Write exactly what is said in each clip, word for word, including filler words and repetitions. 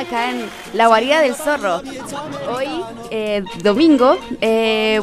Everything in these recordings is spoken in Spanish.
acá en la guarida del zorro. Hoy, eh, domingo, eh,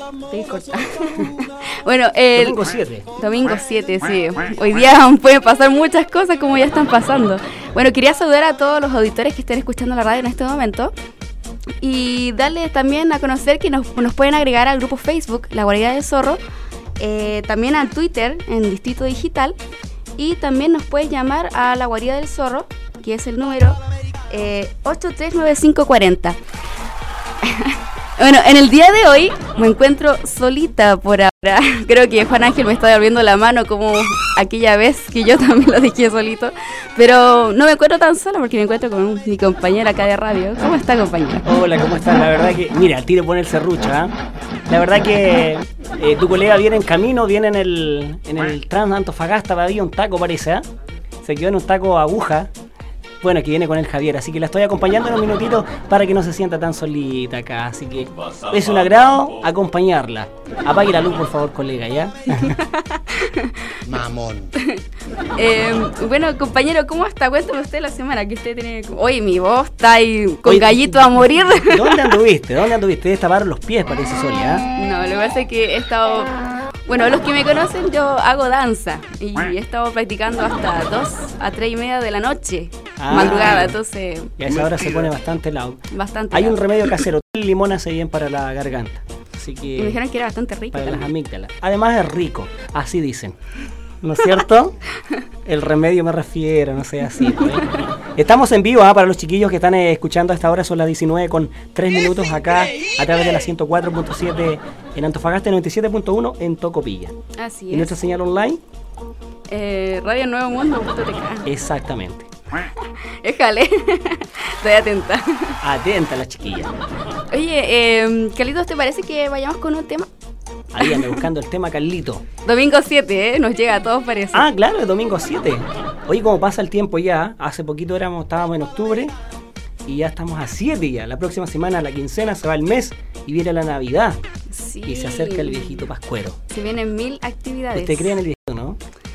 bueno, el domingo siete. Domingo siete, sí. Hoy día pueden pasar muchas cosas como ya están pasando. Bueno, quería saludar a todos los auditores que estén escuchando la radio en este momento y darles también a conocer que nos, nos pueden agregar al grupo Facebook, La Guarida del Zorro, eh, también al Twitter, en Distrito Digital, y también nos puedes llamar a La Guarida del Zorro, que es el número eh, ocho tres nueve cinco cuatro cero. Bueno, en el día de hoy me encuentro solita por ahora. Creo que Juan Ángel me está devolviendo la mano como aquella vez que yo también lo dejé solito. Pero no me encuentro tan sola porque me encuentro con mi compañera acá de radio. ¿Cómo está, compañera? Hola, ¿cómo estás? La verdad que, mira, al tiro pone el serrucho, ¿eh? La verdad que eh, tu colega viene en camino, viene en el, en el Trans Antofagasta, va a haber un taco parece, ¿eh? Se quedó en un taco aguja. Bueno, que viene con el Javier, así que la estoy acompañando en un minutito para que no se sienta tan solita acá, así que es un agrado acompañarla. Apague la luz, por favor, colega, ¿ya? Mamón. Eh, bueno, compañero, ¿cómo está? Cuéntame usted la semana que usted tiene... Oye, mi voz está ahí con Oye, gallito a morir. ¿Dónde anduviste? ¿Dónde anduviste? Te destaparon los pies, parece, Solia, ¿eh? No, lo que pasa es que he estado... Bueno, los que me conocen, yo hago danza y he estado practicando hasta dos a tres y media de la noche, ah, madrugada, entonces... Y a esa hora se pone bastante loud. Bastante Hay loud. un remedio casero, el limón hace bien para la garganta, así que... Y me dijeron que era bastante rico. Para también. las amígdalas. Además es rico, así dicen. ¿No es cierto? El remedio me refiero, no sé, así. ¿eh? Estamos en vivo, ¿eh? Para los chiquillos que están eh, escuchando a esta hora, son las diecinueve con tres minutos acá a través de la ciento cuatro punto siete en Antofagasta, noventa y siete punto uno en Tocopilla. Así ¿Y es. nuestra señal online? Eh, Radio Nuevo Mundo punto t k. Exactamente. Déjale, estoy atenta. Atenta la chiquilla. Oye, eh, Carlitos, ¿te parece que vayamos con un tema? Ahí anda buscando el tema, Carlito. Domingo siete, ¿eh? Nos llega a todos, parece. Ah, claro, es domingo siete. Oye, como pasa el tiempo ya, hace poquito éramos, estábamos en octubre y ya estamos a siete ya. La próxima semana, la quincena, se va el mes y viene la Navidad. Sí. Y se acerca el viejito pascuero. Se vienen mil actividades. ¿Usted cree en el viejito, no?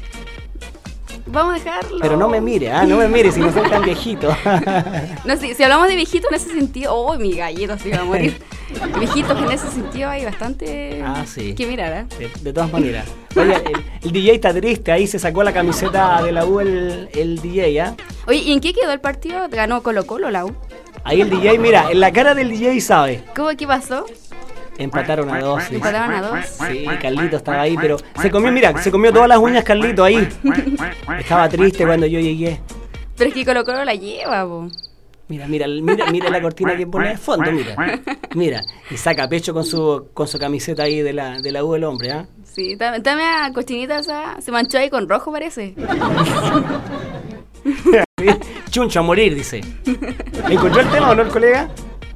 Vamos a dejarlo. Pero no me mire, ah, no me mire si no soy tan viejito. No, si, si hablamos de viejitos en ese sentido, oh, mi gallito se iba a morir. Viejitos en ese sentido hay bastante Ah, sí. que mirar, ¿eh? De, de todas maneras. Oye, el, el D J está triste, ahí se sacó la camiseta de la U el, el D J, ¿ah? Oye, ¿y en qué quedó el partido? ¿Ganó Colo Colo la U? Ahí el D J, mira, en la cara del D J sabe. ¿Cómo qué pasó? Empataron a dos. Sí. Empataron a dos. Sí, Carlito estaba ahí, pero se comió, mira, se comió todas las uñas Carlito ahí. Estaba triste cuando yo llegué. Pero es que Colo Colo la lleva, po. Mira, mira, mira, mira la cortina que pone de fondo, mira. Mira, y saca pecho con su con su camiseta ahí de la de la U del hombre, ¿ah? ¿eh? Sí, también la cochinita esa se manchó ahí con rojo, parece. Chuncho a morir, dice. ¿Encontró el tema o no el colega?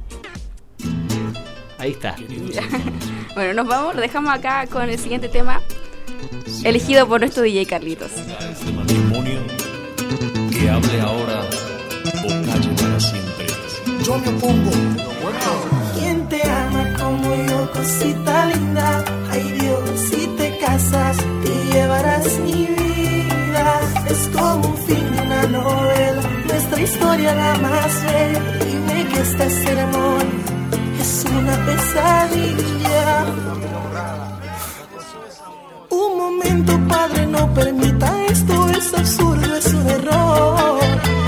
Ahí está. Bueno, nos vamos, lo dejamos acá con el siguiente tema, elegido por nuestro D J Carlitos. Este matrimonio que hable ahora o calle para siempre. Yo me opongo. ¿Quién te ama como yo, cosita linda? Ay Dios, si te casas te llevarás mi vida. Es como un fin de una novela, nuestra historia la más bella. Dime que esta ceremonia es una pesadilla. Un momento, padre, no permita esto, es absurdo, es un error.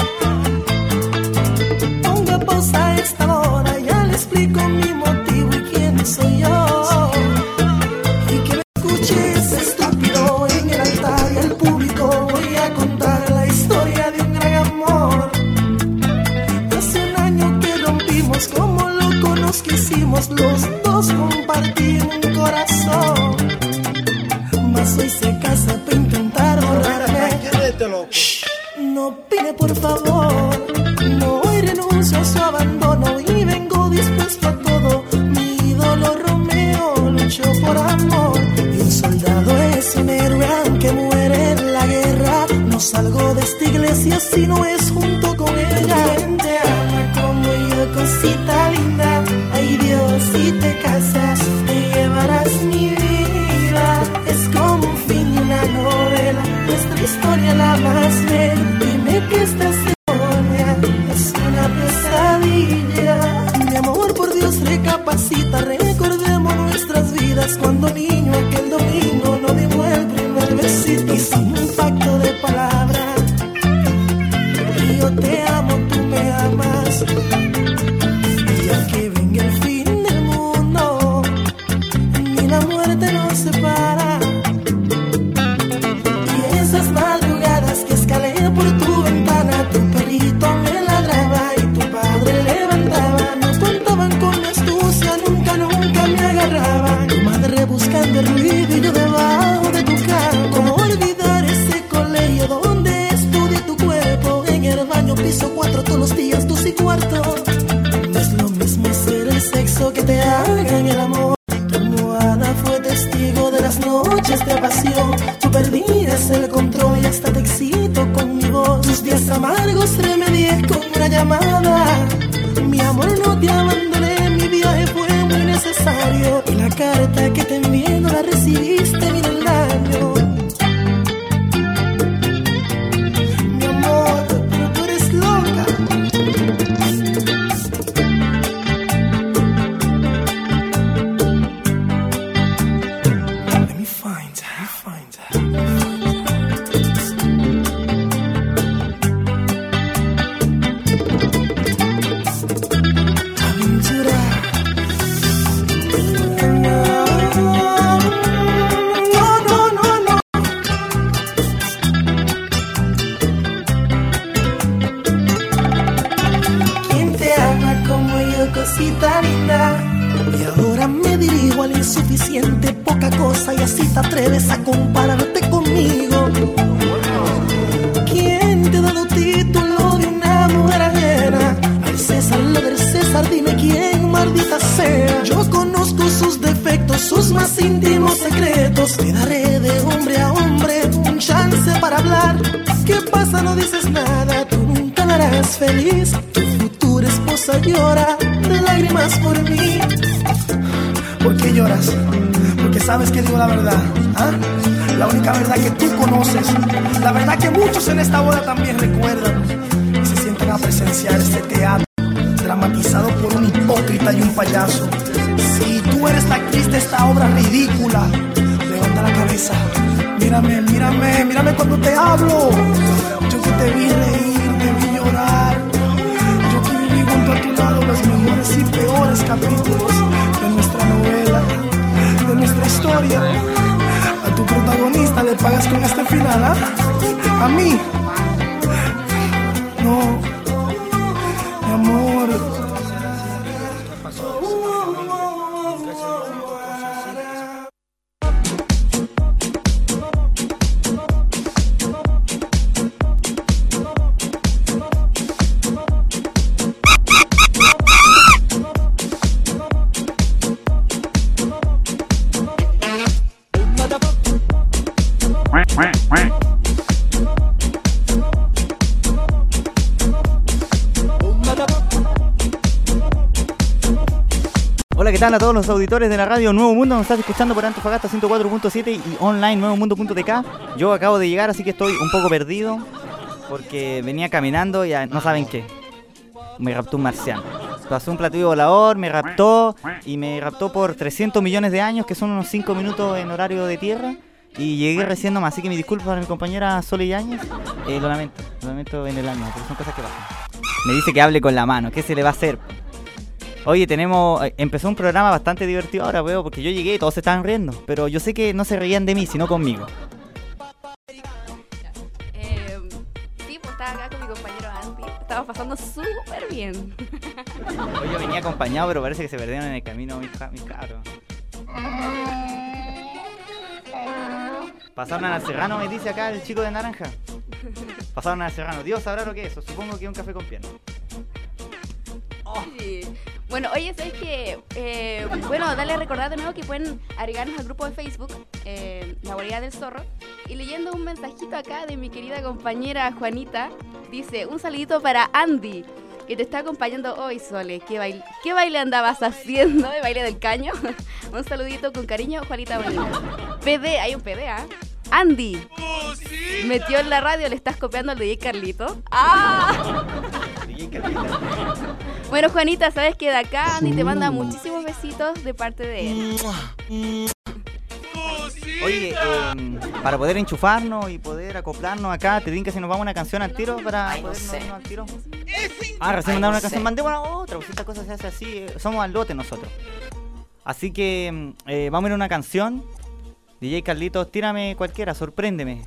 Ponga pausa a esta hora, ya le explico mi motivo y quién soy yo. Y que me escuches, estúpido, en el altar y al público voy a contar la historia de un gran amor. Hace un año que rompimos, como locos nos quisimos, los dos compartir un corazón. Mas hoy se casa para intentar borrarme. Shh, no pide por favor. No hoy renuncio a su abandono y vengo dispuesto a todo. Mi ídolo Romeo luchó por amor. Y un soldado es un héroe aunque muere en la guerra. No salgo de esta iglesia si no es junto con ella. ¿Quién te ama como yo, cosita linda? Ay Dios, si te casas te llevarás mi vida. Y aunque venga el fin del mundo, ni la muerte nos separa. Y esas madrugadas que escalé por tu ventana, tu perrito me ladraba y tu padre levantaba. No contaban con mi astucia, nunca, nunca me agarraban. Tu madre buscando el ruido y yo debajo de tu cama. ¿Cómo olvidar ese colegio donde estudié tu cuerpo? En el baño piso cuatro todos los días, dos y cuarto. No es lo mismo hacer el sexo que te hagan el amor. Tu almohada fue testigo de las noches de pasión. Tú perdías el control y hasta te excito con mi voz. Tus días amargos remedié con una llamada. Mi amor, no te abandoné, mi viaje fue muy necesario. Y la carta que te envié no la recibiste ni del daño. Mi amor, pero tú eres loca. Let me find her, let me find her. Aventura. No, no, no, no. ¿Quién te ama como yo, cosita linda? Y ahora me dirijo al insuficiente, poca cosa, y así te atreves a compararte conmigo. ¿Quién te ha dado título de una mujer ajena? Al César lo del César, dime quién, maldita sea. Yo conozco sus defectos, sus más íntimos secretos. Te daré de hombre a hombre un chance para hablar. ¿Qué pasa? No dices nada, tú nunca la harás feliz. Tu futura esposa llora de lágrimas por mí. ¿Por qué lloras? Porque sabes que digo la verdad, ¿ah? La única verdad que tú conoces, la verdad que muchos en esta boda también recuerdan y se sienten a presenciar este teatro dramatizado por un hipócrita y un payaso. Si tú eres la actriz de esta obra ridícula, levanta la cabeza, mírame, mírame, mírame cuando te hablo. Yo que te vi reír, te vi llorar, yo que viví junto a tu lado los mejores y peores capítulos de nuestra novela, de nuestra historia. A tu protagonista le pagas con este final, ¿ah? A mí no, mi amor. Hola, ¿qué tal a todos los auditores de la radio Nuevo Mundo? Nos estás escuchando por Antofagasta ciento cuatro punto siete y online nuevo mundo punto t k. Yo acabo de llegar, así que estoy un poco perdido porque venía caminando y no saben qué. Me raptó un marciano. Pasó un platillo volador, me raptó y me raptó por trescientos millones de años, que son unos cinco minutos en horario de tierra. Y llegué recién nomás, así que mi disculpa para mi compañera Sole Yáñez. Eh, lo lamento, lo lamento en el alma, porque son cosas que pasan. Me dice que hable con la mano, ¿qué se le va a hacer? Oye, tenemos... Empezó un programa bastante divertido ahora, veo, porque yo llegué y todos se estaban riendo. Pero yo sé que no se reían de mí, sino conmigo. Eh, sí, pues estaba acá con mi compañero Andy. Estaba pasando súper bien. Oye, venía acompañado, pero parece que se perdieron en el camino mis, mis cabros. Pasaron al Serrano, me dice acá el chico de naranja. Pasaron al Serrano. Dios sabrá lo que es eso. Supongo que es un café con pierna. Oh. Sí. Bueno, oye, ¿sabes qué? Eh, bueno, dale a recordar de nuevo que pueden agregarnos al grupo de Facebook, eh, La Guarida del Zorro. Y leyendo un mensajito acá de mi querida compañera Juanita, dice, un saludito para Andy, que te está acompañando hoy, Sole. ¿Qué baile, qué baile andabas haciendo? ¿De baile del caño? Un saludito con cariño, Juanita Bonita. P D, hay un P D, ¿ah? ¿eh? Andy, metió en la radio, le estás copiando al D J Carlito. ¡Ah! D J Carlito. Bueno, Juanita, sabes que de acá Andy te manda muchísimos besitos de parte de él. Oye, eh, para poder enchufarnos y poder acoplarnos acá, te digo que si nos vamos a una canción al tiro para Ay, no poder sé. irnos al tiro. Ah, recién mandaron una canción, mandémonos otra, porque esta cosa se hace así, eh, somos al lote nosotros. Así que eh, vamos a ir a una canción. D J Carlitos, tírame cualquiera, sorpréndeme.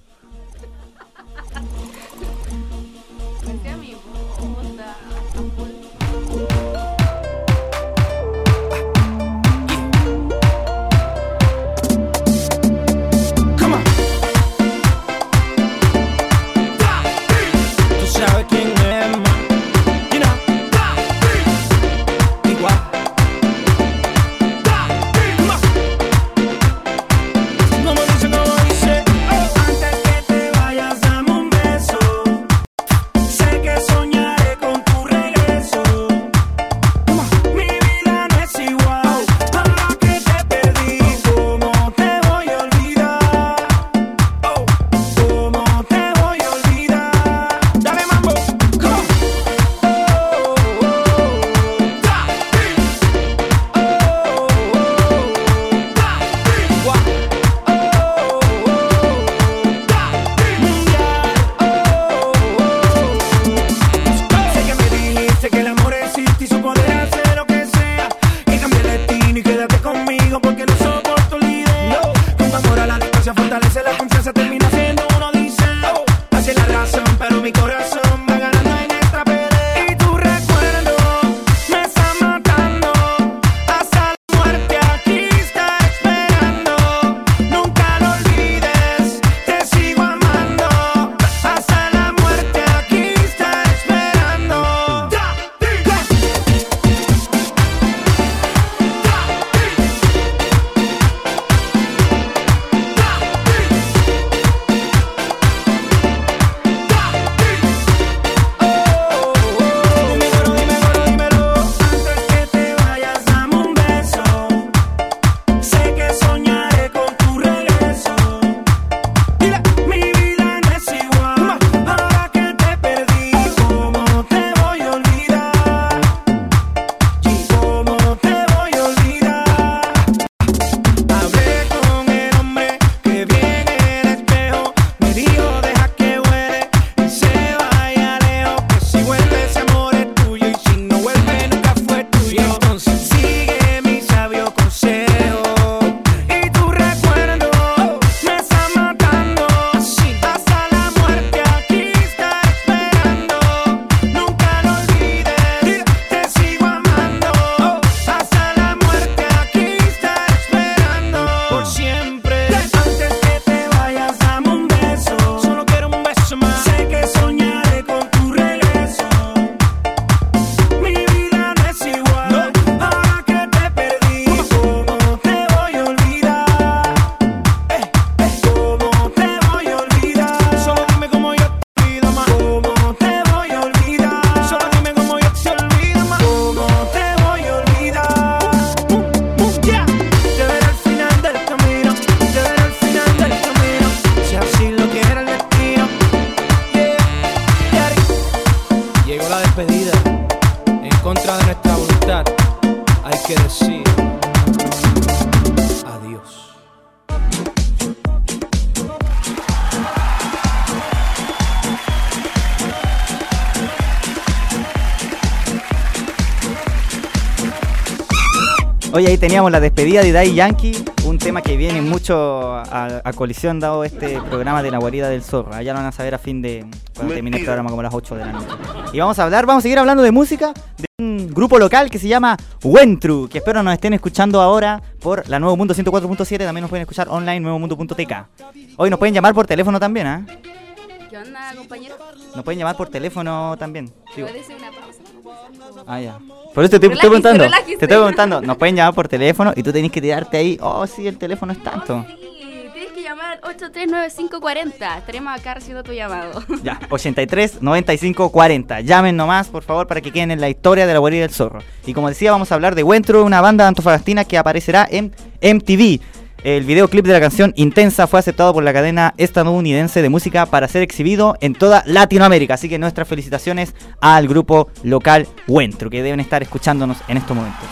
Oye, ahí teníamos la despedida de Daddy Yankee, un tema que viene mucho a, a colisión dado este programa de La Guarida del Zorro. Allá lo van a saber a fin de cuando termine el programa, como a las ocho de la noche. Y vamos a hablar, vamos a seguir hablando de música, de un grupo local que se llama Wentru, que espero nos estén escuchando ahora por la Nuevo Mundo ciento cuatro punto siete, también nos pueden escuchar online, nuevo mundo punto t k. Hoy nos pueden llamar por teléfono también, ¿ah? ¿eh? ¿Qué onda, compañero? Nos pueden llamar por teléfono también. Digo. ¿Puede ser una pausa? Ah, ya. Por eso te, te estoy Relájese, preguntando. relájese. Te estoy preguntando. Nos pueden llamar por teléfono y tú tenés que tirarte ahí. Oh, sí, el teléfono es tanto. Sí, tienes que llamar al ocho tres nueve cinco cuatro cero. Estaremos acá recibiendo tu llamado. Ya, ochenta y tres, noventa y cinco, cuarenta. Llamen nomás, por favor, para que queden en la historia de La Guarida del Zorro. Y como decía, vamos a hablar de Wentru, una banda antofagastina que aparecerá en M T V. El videoclip de la canción Intensa fue aceptado por la cadena estadounidense de música para ser exhibido en toda Latinoamérica. Así que nuestras felicitaciones al grupo local Wentru, que deben estar escuchándonos en estos momentos.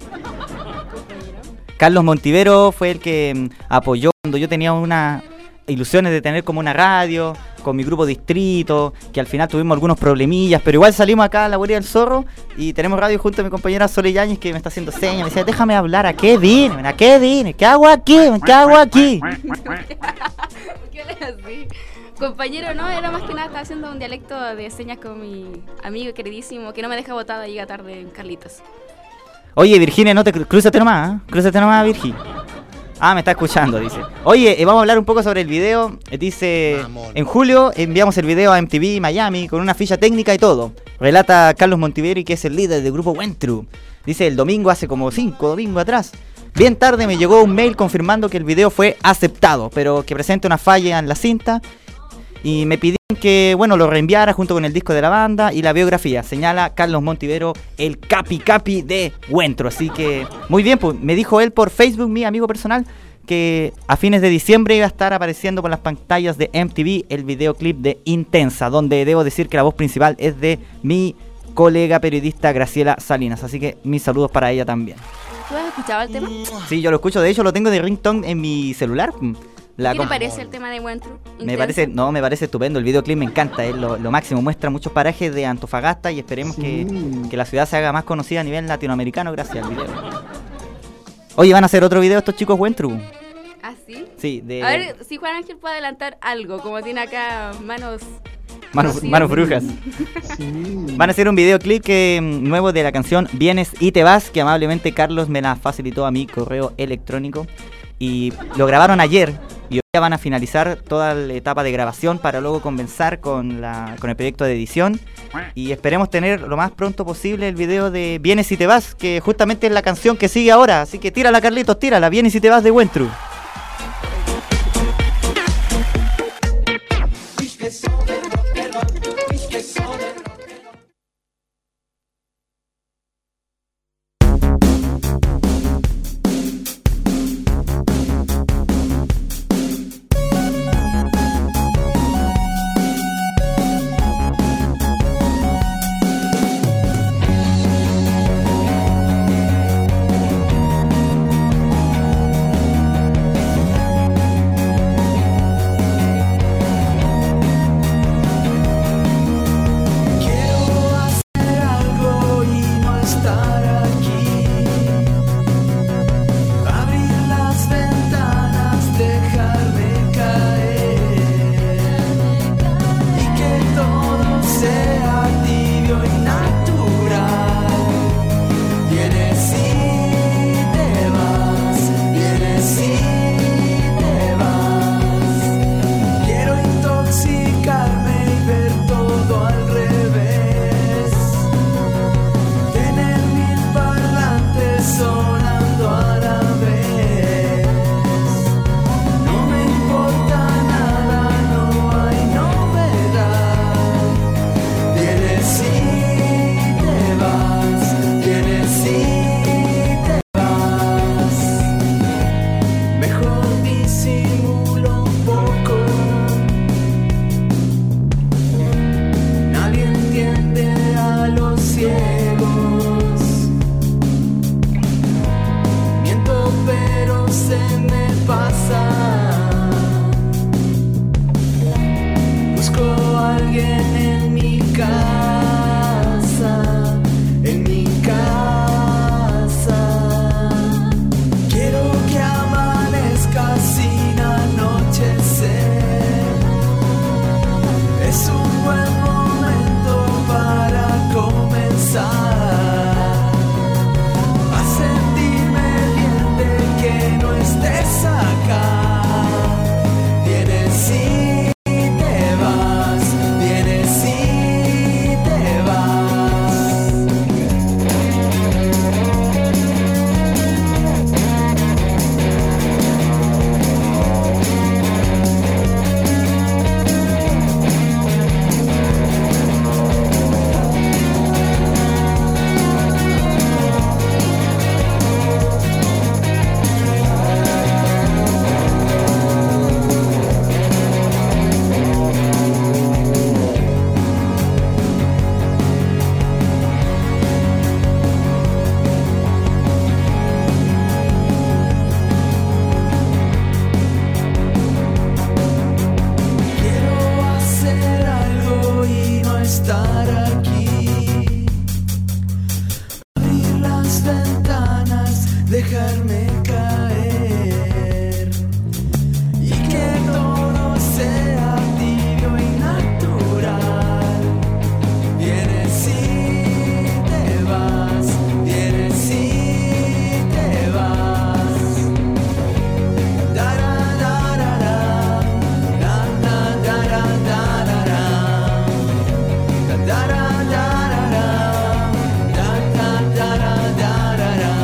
Carlos Montivero fue el que apoyó cuando yo tenía unas ilusiones de tener como una radio, con mi grupo distrito, que al final tuvimos algunos problemillas, pero igual salimos acá a la Guarida del Zorro y tenemos radio junto a mi compañera Sole Yáñez, que me está haciendo señas, me decía, déjame hablar, ¿a qué vine? ¿A qué vine? ¿Qué hago aquí? ¿Qué hago aquí? ¿Qué le así? Compañero, no, era más que nada, estaba haciendo un dialecto de señas con mi amigo queridísimo, que no me deja botada, llega tarde, Carlitos. Oye, Virginia, no te cru- crúzate nomás, ¿eh? Crúzate nomás, Virgi. Ah, me está escuchando, dice. Oye, eh, vamos a hablar un poco sobre el video. Eh, dice, en julio enviamos el video a M T V Miami con una ficha técnica y todo. Relata Carlos Montiveri, que es el líder del grupo Went Through. Dice, el domingo, hace como cinco domingos atrás. Bien tarde me llegó un mail confirmando que el video fue aceptado, pero que presenta una falla en la cinta. Y me pidieron que, bueno, lo reenviara junto con el disco de la banda y la biografía. Señala Carlos Montivero, el capi capi de Went Through. Así que, muy bien, pues me dijo él por Facebook, mi amigo personal, que a fines de diciembre iba a estar apareciendo por las pantallas de M T V el videoclip de Intensa, donde debo decir que la voz principal es de mi colega periodista Graciela Salinas. Así que mis saludos para ella también. ¿Tú has escuchado el tema? Sí, yo lo escucho, de hecho lo tengo de ringtone en mi celular. La ¿Qué te com- parece el tema de Went Through? Me Intenso. parece, no, me parece estupendo, el videoclip me encanta, es lo, lo máximo, muestra muchos parajes de Antofagasta y esperemos que, que la ciudad se haga más conocida a nivel latinoamericano gracias al video. Oye, van a hacer otro video estos chicos Went Through. ¿Ah, sí? Sí, de A ver si Juan Ángel puede adelantar algo, como tiene acá manos... manos, conocidas. manos brujas. Van a hacer un videoclip que, mm, nuevo de la canción Vienes y te vas, que amablemente Carlos me la facilitó a mi correo electrónico. Y lo grabaron ayer y hoy ya van a finalizar toda la etapa de grabación para luego comenzar con, la, con el proyecto de edición. Y esperemos tener lo más pronto posible el video de Vienes y te vas, que justamente es la canción que sigue ahora. Así que tírala, Carlitos, tírala, Vienes y te vas de Went Through. dejarme caer y que todo sea tibio y natural. Vienes y te vas, vienes y te vas. Dara, dara, dara, na, na, dara, dara, dara. Da, dara, dara, dara, da, da, dara, dara, dara.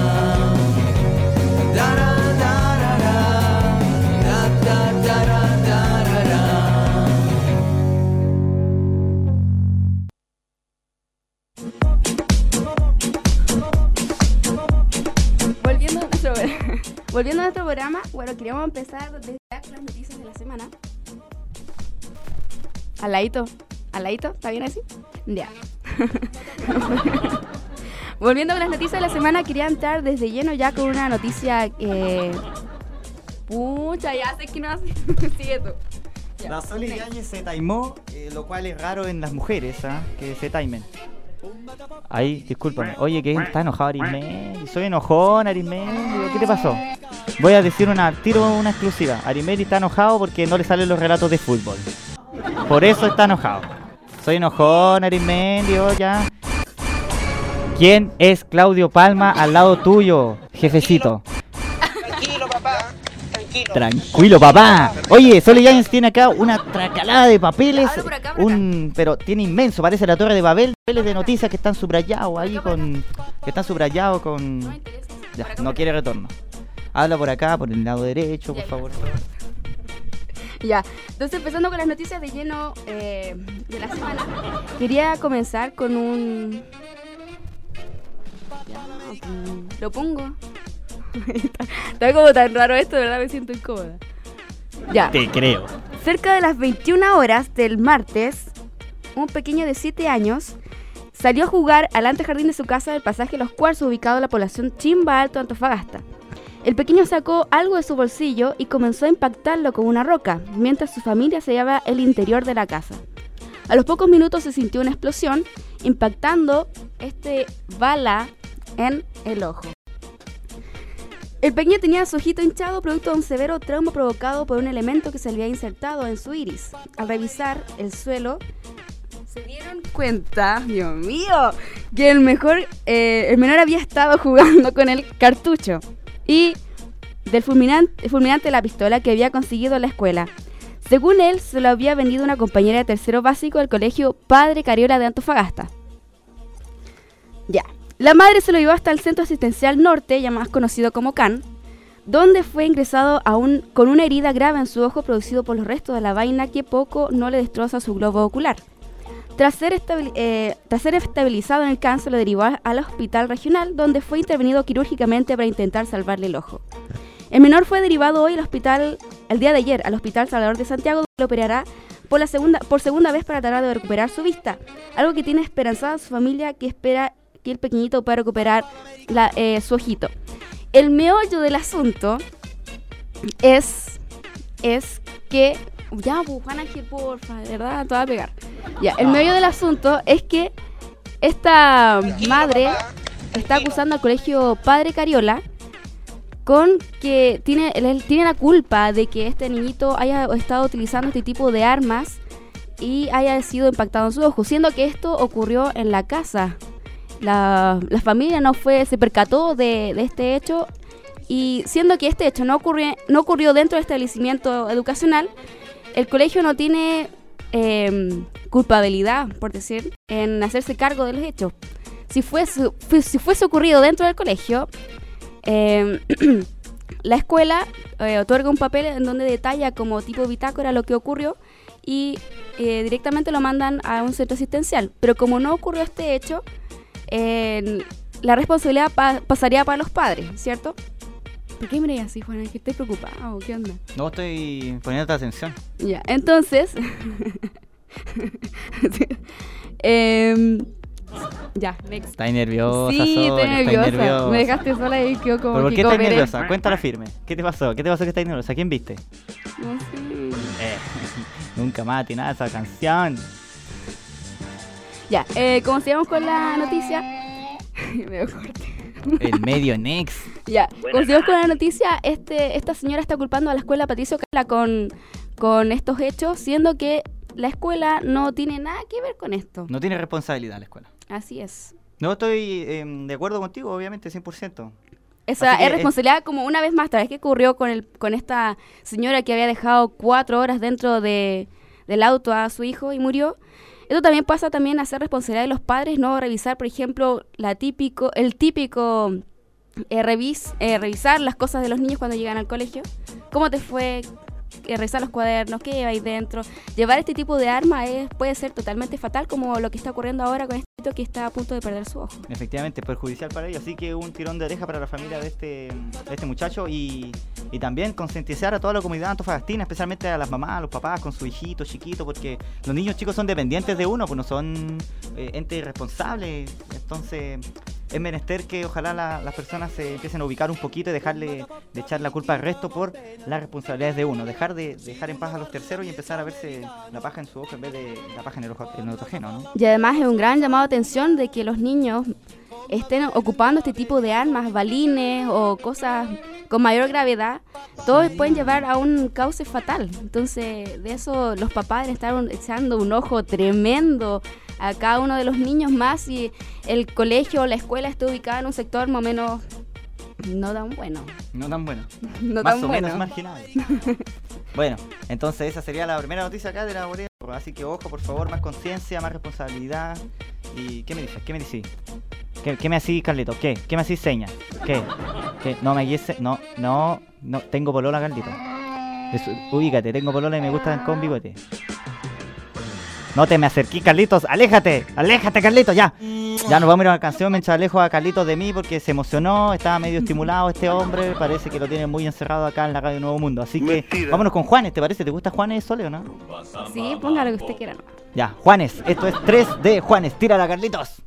Dara, dara, dara, da, da, dara, dara, dara. Volviendo a nuestro, volviendo a nuestro programa, bueno, queríamos empezar desde ya con las noticias de la semana. Al ladito, al ladito, ¿está bien así? Ya. Volviendo con las noticias de la semana, quería entrar desde lleno ya con una noticia eh... Pucha, ya sé que no hace. Sigue tú. Ya. La Soli Yáñez se taimó, eh, lo cual es raro en las mujeres, ¿ah? Que se taimen. Ahí, discúlpame. Oye, que está enojado Arismendi. Soy enojón, Arismendi. ¿Qué te pasó? Voy a decir una, tiro una exclusiva. Arismendi está enojado porque no le salen los relatos de fútbol. Por eso está enojado. Soy enojón, Arismendi, oh, ya. ¿Quién es Claudio Palma al lado tuyo, jefecito? Tranquilo, papá. Tranquilo. Tranquilo, papá. Oye, Sole Yáñez tiene acá una tracalada de papeles, Hablo por acá, por un, pero tiene inmenso, parece la Torre de Babel, papeles de noticias que están subrayados ahí con, que están subrayados con, No me interesa. ya, Por acá, no por quiere retorno. Habla por acá, por el lado derecho, por Ya, favor. Ya, entonces empezando con las noticias de lleno eh, de la semana, quería comenzar con un... Ya, mm, lo pongo. está, está como tan raro esto, de verdad me siento incómoda. Ya, Te creo. cerca de las veintiuna horas del martes, un pequeño de siete años salió a jugar al antejardín de su casa del pasaje Los Cuarzos, ubicado en la población Chimba Alto, Antofagasta. El pequeño sacó algo de su bolsillo y comenzó a impactarlo con una roca, mientras su familia se hallaba en el interior de la casa. A los pocos minutos se sintió una explosión, impactando este bala en el ojo. El pequeño tenía su ojito hinchado producto de un severo trauma provocado por un elemento que se había insertado en su iris. Al revisar el suelo, se dieron cuenta, Dios mío, que el, mejor, eh, el menor había estado jugando con el cartucho y del fulminante, fulminante de la pistola que había conseguido en la escuela. Según él, se lo había vendido una compañera de tercero básico del colegio Padre Cariola de Antofagasta. Ya. La madre se lo llevó hasta el Centro Asistencial Norte, ya más conocido como C A N, donde fue ingresado aún con una herida grave en su ojo producido por los restos de la vaina que poco no le destroza su globo ocular. Tras ser, estabil- eh, tras ser estabilizado en el C A N, se lo derivó al hospital regional, donde fue intervenido quirúrgicamente para intentar salvarle el ojo. El menor fue derivado hoy al hospital, el día de ayer, al Hospital Salvador de Santiago, donde lo operará por, la segunda, por segunda vez para tratar de recuperar su vista, algo que tiene esperanzada su familia, que espera que el pequeñito pueda recuperar la, eh, su ojito. El meollo del asunto es, es que... Ya, pues, Juan Ángel, porfa, de verdad, te voy a pegar. Ya, el meollo del asunto es que esta madre está acusando al colegio Padre Cariola con que tiene, él tiene la culpa de que este niñito haya estado utilizando este tipo de armas y haya sido impactado en su ojo, siendo que esto ocurrió en la casa. La, la familia no fue, se percató de, de este hecho, y siendo que este hecho no ocurrió, no ocurrió dentro del establecimiento educacional, el colegio no tiene eh, culpabilidad, por decir, en hacerse cargo de los hechos. Si fuese, si fuese ocurrido dentro del colegio, eh, la escuela eh, otorga un papel en donde detalla como tipo bitácora lo que ocurrió y eh, directamente lo mandan a un centro asistencial. Pero como no ocurrió este hecho, eh, la responsabilidad pa- pasaría para los padres, ¿cierto? ¿Por qué me reí así, Juan? ¿Que estoy preocupado? ¿Qué onda? No, estoy poniendo atención. Ya, entonces... eh, ya, next. Estás nerviosa, Sí, Sol, estoy estás nerviosa. nerviosa. Me dejaste sola y quedó como ¿Pero por que qué estás cooperé. nerviosa? Cuéntala firme. ¿Qué te pasó? ¿Qué te pasó que estás nerviosa? ¿Quién viste? No sé. Eh, nunca más atinada esa canción. Ya, eh, como sigamos con la noticia... Me dio corte. El medio Next. Ya, Buena. continuamos con la noticia. Este, esta señora está culpando a la escuela Patricio Cala con, con estos hechos, siendo que la escuela no tiene nada que ver con esto. No tiene responsabilidad la escuela. Así es. No estoy eh, de acuerdo contigo, obviamente, cien por ciento. Esa Así que es responsabilidad, como una vez más, otra vez que ocurrió con el con esta señora que había dejado cuatro horas dentro de, del auto a su hijo y murió. Esto también pasa también a ser responsabilidad de los padres, no revisar, por ejemplo, la típico, el típico eh, revis, eh, revisar las cosas de los niños cuando llegan al colegio. ¿Cómo te fue? Eh, revisar los cuadernos, qué lleva ahí dentro. Llevar este tipo de arma es, puede ser totalmente fatal, como lo que está ocurriendo ahora con este chico que está a punto de perder su ojo. Efectivamente, perjudicial para ellos. Así que un tirón de oreja para la familia de este, de este muchacho y, y también concientizar a toda la comunidad antofagastina, especialmente a las mamás, a los papás con su hijito chiquito, porque los niños chicos son dependientes de uno, pues no son eh, entes irresponsables. Entonces es menester que ojalá la, las personas se empiecen a ubicar un poquito y dejarle de echar la culpa al resto por las responsabilidades de uno. Dejar de dejar en paz a los terceros y empezar a verse la paja en su ojo en vez de la paja en el ojo, en el otro ajeno, ¿no? Y además es un gran llamado de atención de que los niños estén ocupando este tipo de armas, balines o cosas con mayor gravedad, todos pueden llevar a un cauce fatal. Entonces, de eso los papás deben estar un- echando un ojo tremendo a cada uno de los niños, más si el colegio o la escuela está ubicada en un sector más o menos no tan bueno. No tan bueno. No Más tan o bueno. menos marginal. Bueno, entonces esa sería la primera noticia acá de la Borea. Así que ojo, por favor, más conciencia, más responsabilidad. ¿Y qué me dices? ¿Qué me decís? ¿Qué, qué me hacís, Carlito? ¿Qué? ¿Qué me hacís, seña? ¿Qué? ¿Qué? No me guíes. No, no, no. Tengo polola, Carlito. Es- ubícate, tengo polola y me gustan con bigote. No te me acerquís, Carlitos. ¡Aléjate! ¡Aléjate, Carlitos! ¡Ya! Ya nos vamos a ir a una canción mientras alejo a Carlitos de mí porque se emocionó, estaba medio estimulado este hombre. Parece que lo tienen muy encerrado acá en la radio Nuevo Mundo. Así que vámonos con Juanes, ¿te parece? ¿Te gusta Juanes Sole o no? Sí, ponga lo que usted quiera. ¿no? Ya, Juanes. Esto es tres de Juanes. Tírala, Carlitos.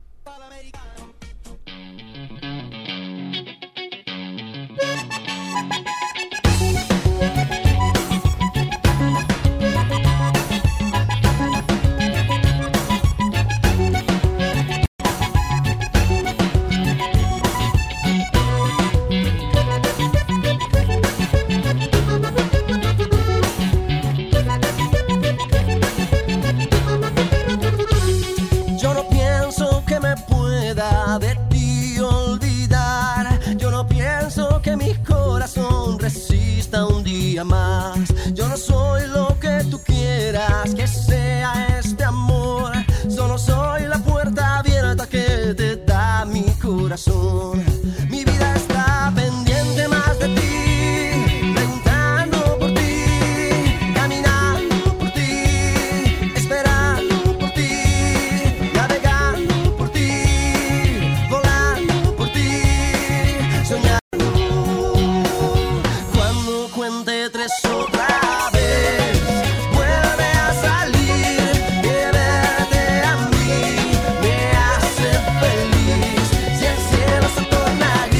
Yo no pienso que me pueda de ti olvidar. Yo no pienso que mi corazón resista un día más. Yo no soy lo que tú quieras que sea este amor. Solo soy la puerta abierta que te da mi corazón. Mi vida está pendiente más de ti, preguntando por ti, caminando por ti, esperando por ti, navegando por ti, volando por ti, soñando. Cuando cuente tres otra vez, vuelve a salir, que verte a mí me hace feliz. Si el cielo se torna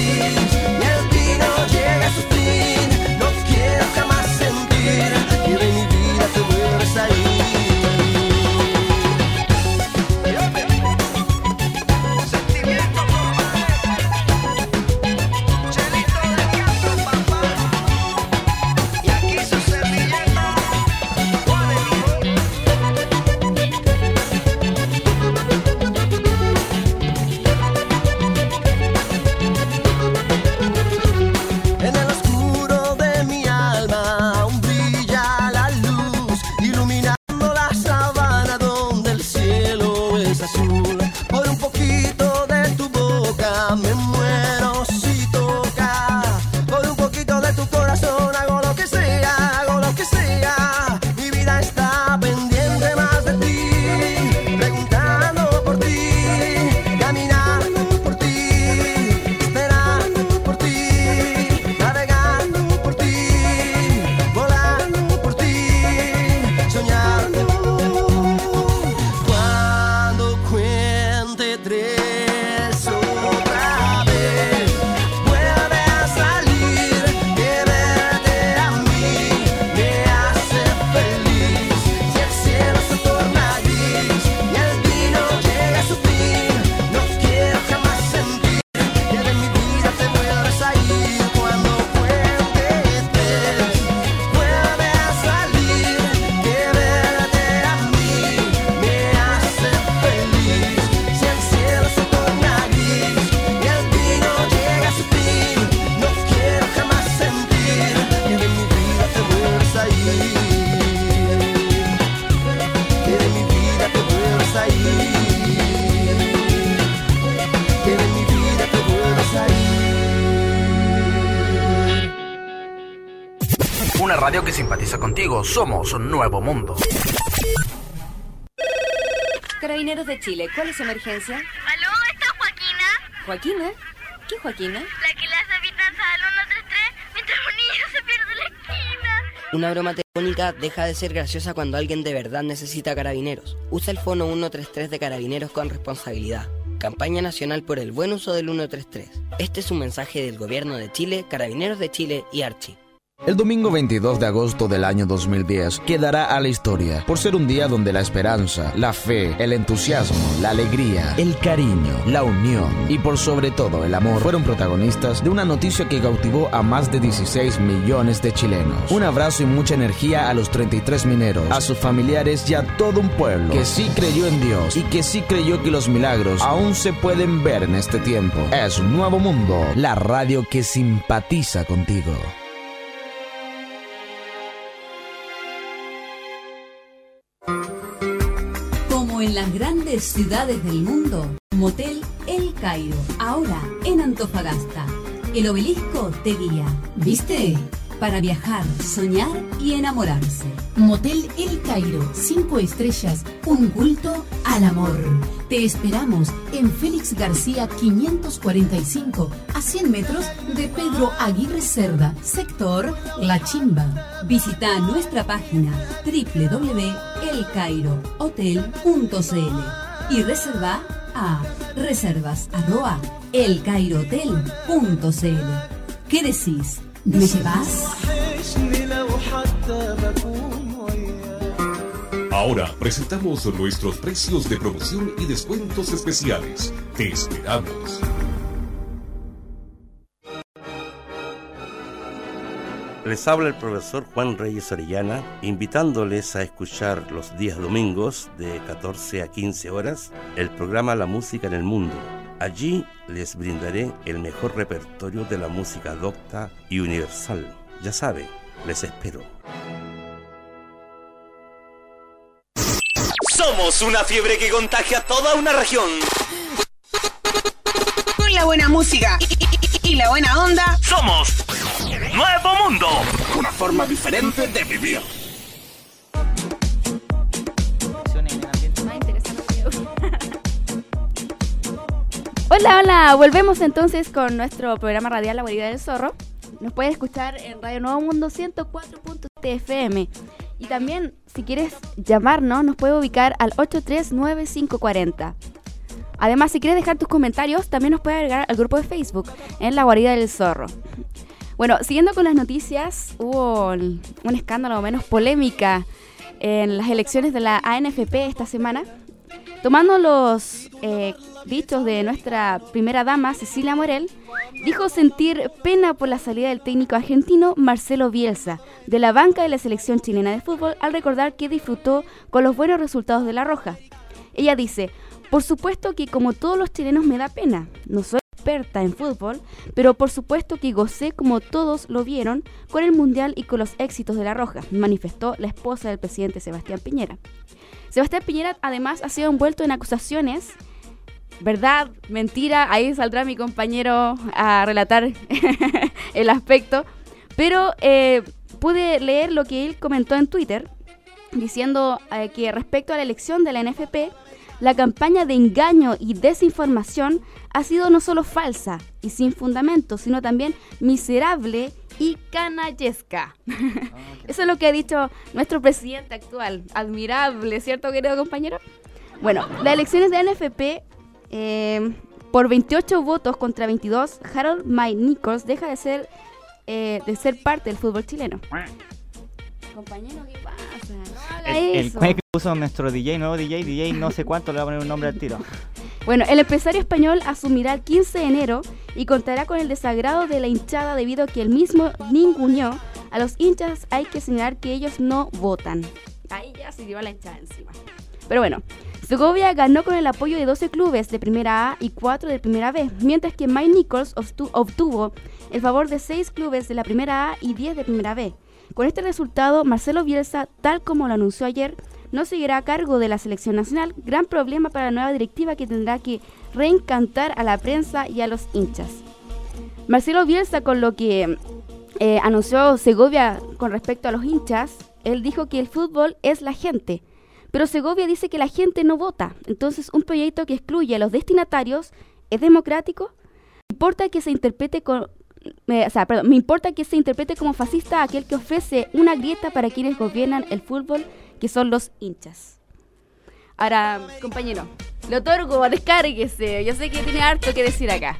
una radio que simpatiza contigo. Somos Nuevo Mundo. Carabineros de Chile, ¿cuál es su emergencia? ¿Aló? ¿Está Joaquina? ¿Joaquina? ¿Qué Joaquina? La que le hace habitanza al uno tres tres mientras un niño se pierde la esquina. Una broma telefónica deja de ser graciosa cuando alguien de verdad necesita Carabineros. Usa el fono uno tres tres de Carabineros con responsabilidad. Campaña nacional por el buen uso del uno tres tres. Este es un mensaje del Gobierno de Chile, Carabineros de Chile y Archi. El domingo veintidós de agosto del año dos mil diez quedará a la historia por ser un día donde la esperanza, la fe, el entusiasmo, la alegría, el cariño, la unión y por sobre todo el amor fueron protagonistas de una noticia que cautivó a más de dieciséis millones de chilenos. Un abrazo y mucha energía a los treinta y tres mineros, a sus familiares y a todo un pueblo que sí creyó en Dios y que sí creyó que los milagros aún se pueden ver en este tiempo. Es Nuevo Mundo, la radio que simpatiza contigo. Como en las grandes ciudades del mundo, Motel El Cairo, ahora en Antofagasta. El obelisco te guía, ¿viste? Para viajar, soñar y enamorarse. Motel El Cairo, cinco estrellas, un culto al amor. Te esperamos en Félix García quinientos cuarenta y cinco, a cien metros de Pedro Aguirre Cerda, sector La Chimba. Visita nuestra página doble u doble u doble u punto el cairo hotel punto c l y reserva a reservas arroba el cairo hotel punto c l. ¿Qué decís? ¿Me llevas? Ahora presentamos nuestros precios de promoción y descuentos especiales. Te esperamos. Les habla el profesor Juan Reyes Orellana, invitándoles a escuchar los días domingos de catorce a quince horas el programa La Música en el Mundo. Allí les brindaré el mejor repertorio de la música docta y universal. Ya sabe, les espero. Somos una fiebre que contagia toda una región. Con la buena música y, y, y la buena onda, somos Nuevo Mundo. Una forma diferente de vivir. Hola, hola, volvemos entonces con nuestro programa radial La Guarida del Zorro. Nos puedes escuchar en Radio Nuevo Mundo ciento cuatro punto siete F M. Y también, si quieres llamarnos, nos puedes ubicar al ocho tres nueve cinco cuatro cero. Además, si quieres dejar tus comentarios, también nos puedes agregar al grupo de Facebook en La Guarida del Zorro. Bueno, siguiendo con las noticias, hubo un escándalo o menos polémica en las elecciones de la A N F P esta semana. Tomando los eh, dichos de nuestra primera dama, Cecilia Morel, dijo sentir pena por la salida del técnico argentino Marcelo Bielsa de la banca de la selección chilena de fútbol al recordar que disfrutó con los buenos resultados de La Roja. Ella dice, por supuesto que como todos los chilenos me da pena, no soy experta en fútbol, pero por supuesto que gocé como todos lo vieron con el Mundial y con los éxitos de La Roja, manifestó la esposa del presidente Sebastián Piñera. Sebastián Piñera además ha sido envuelto en acusaciones, verdad, mentira, ahí saldrá mi compañero a relatar el aspecto, pero eh, pude leer lo que él comentó en Twitter, diciendo eh, que respecto a la elección de la N F P, la campaña de engaño y desinformación ha sido no solo falsa y sin fundamento, sino también miserable y canallesca. Okay. Eso es lo que ha dicho nuestro presidente actual. Admirable, ¿cierto, querido compañero? Bueno, las elecciones de N F P, eh, por veintiocho votos contra veintidós, Harold May Nichols deja de ser, eh, de ser parte del fútbol chileno. Compañero, ¿qué pasa? Haga el, eso. El que puso nuestro D J, nuevo D J, D J no sé cuánto, le va a poner un nombre al tiro. Bueno, el empresario español asumirá el quince de enero y contará con el desagrado de la hinchada debido a que él mismo ninguneó a los hinchas. Hay que señalar que ellos no votan. Ahí ya se lleva la hinchada encima. Pero bueno, Segovia ganó con el apoyo de doce clubes de Primera A y cuatro de Primera B, mientras que Mike Nichols obtuvo el favor de seis clubes de la Primera A y diez de Primera B. Con este resultado, Marcelo Bielsa, tal como lo anunció ayer, no seguirá a cargo de la selección nacional, gran problema para la nueva directiva que tendrá que reencantar a la prensa y a los hinchas. Marcelo Bielsa, con lo que eh, anunció Segovia con respecto a los hinchas, él dijo que el fútbol es la gente. Pero Segovia dice que la gente no vota. Entonces, un proyecto que excluye a los destinatarios es democrático. Me importa que se interprete con, eh, o sea, perdón, me importa que se interprete como fascista aquel que ofrece una grieta para quienes gobiernan el fútbol, que son los hinchas. Ahora, compañero, le otorgo, descárguese. Yo sé que tiene harto que decir acá.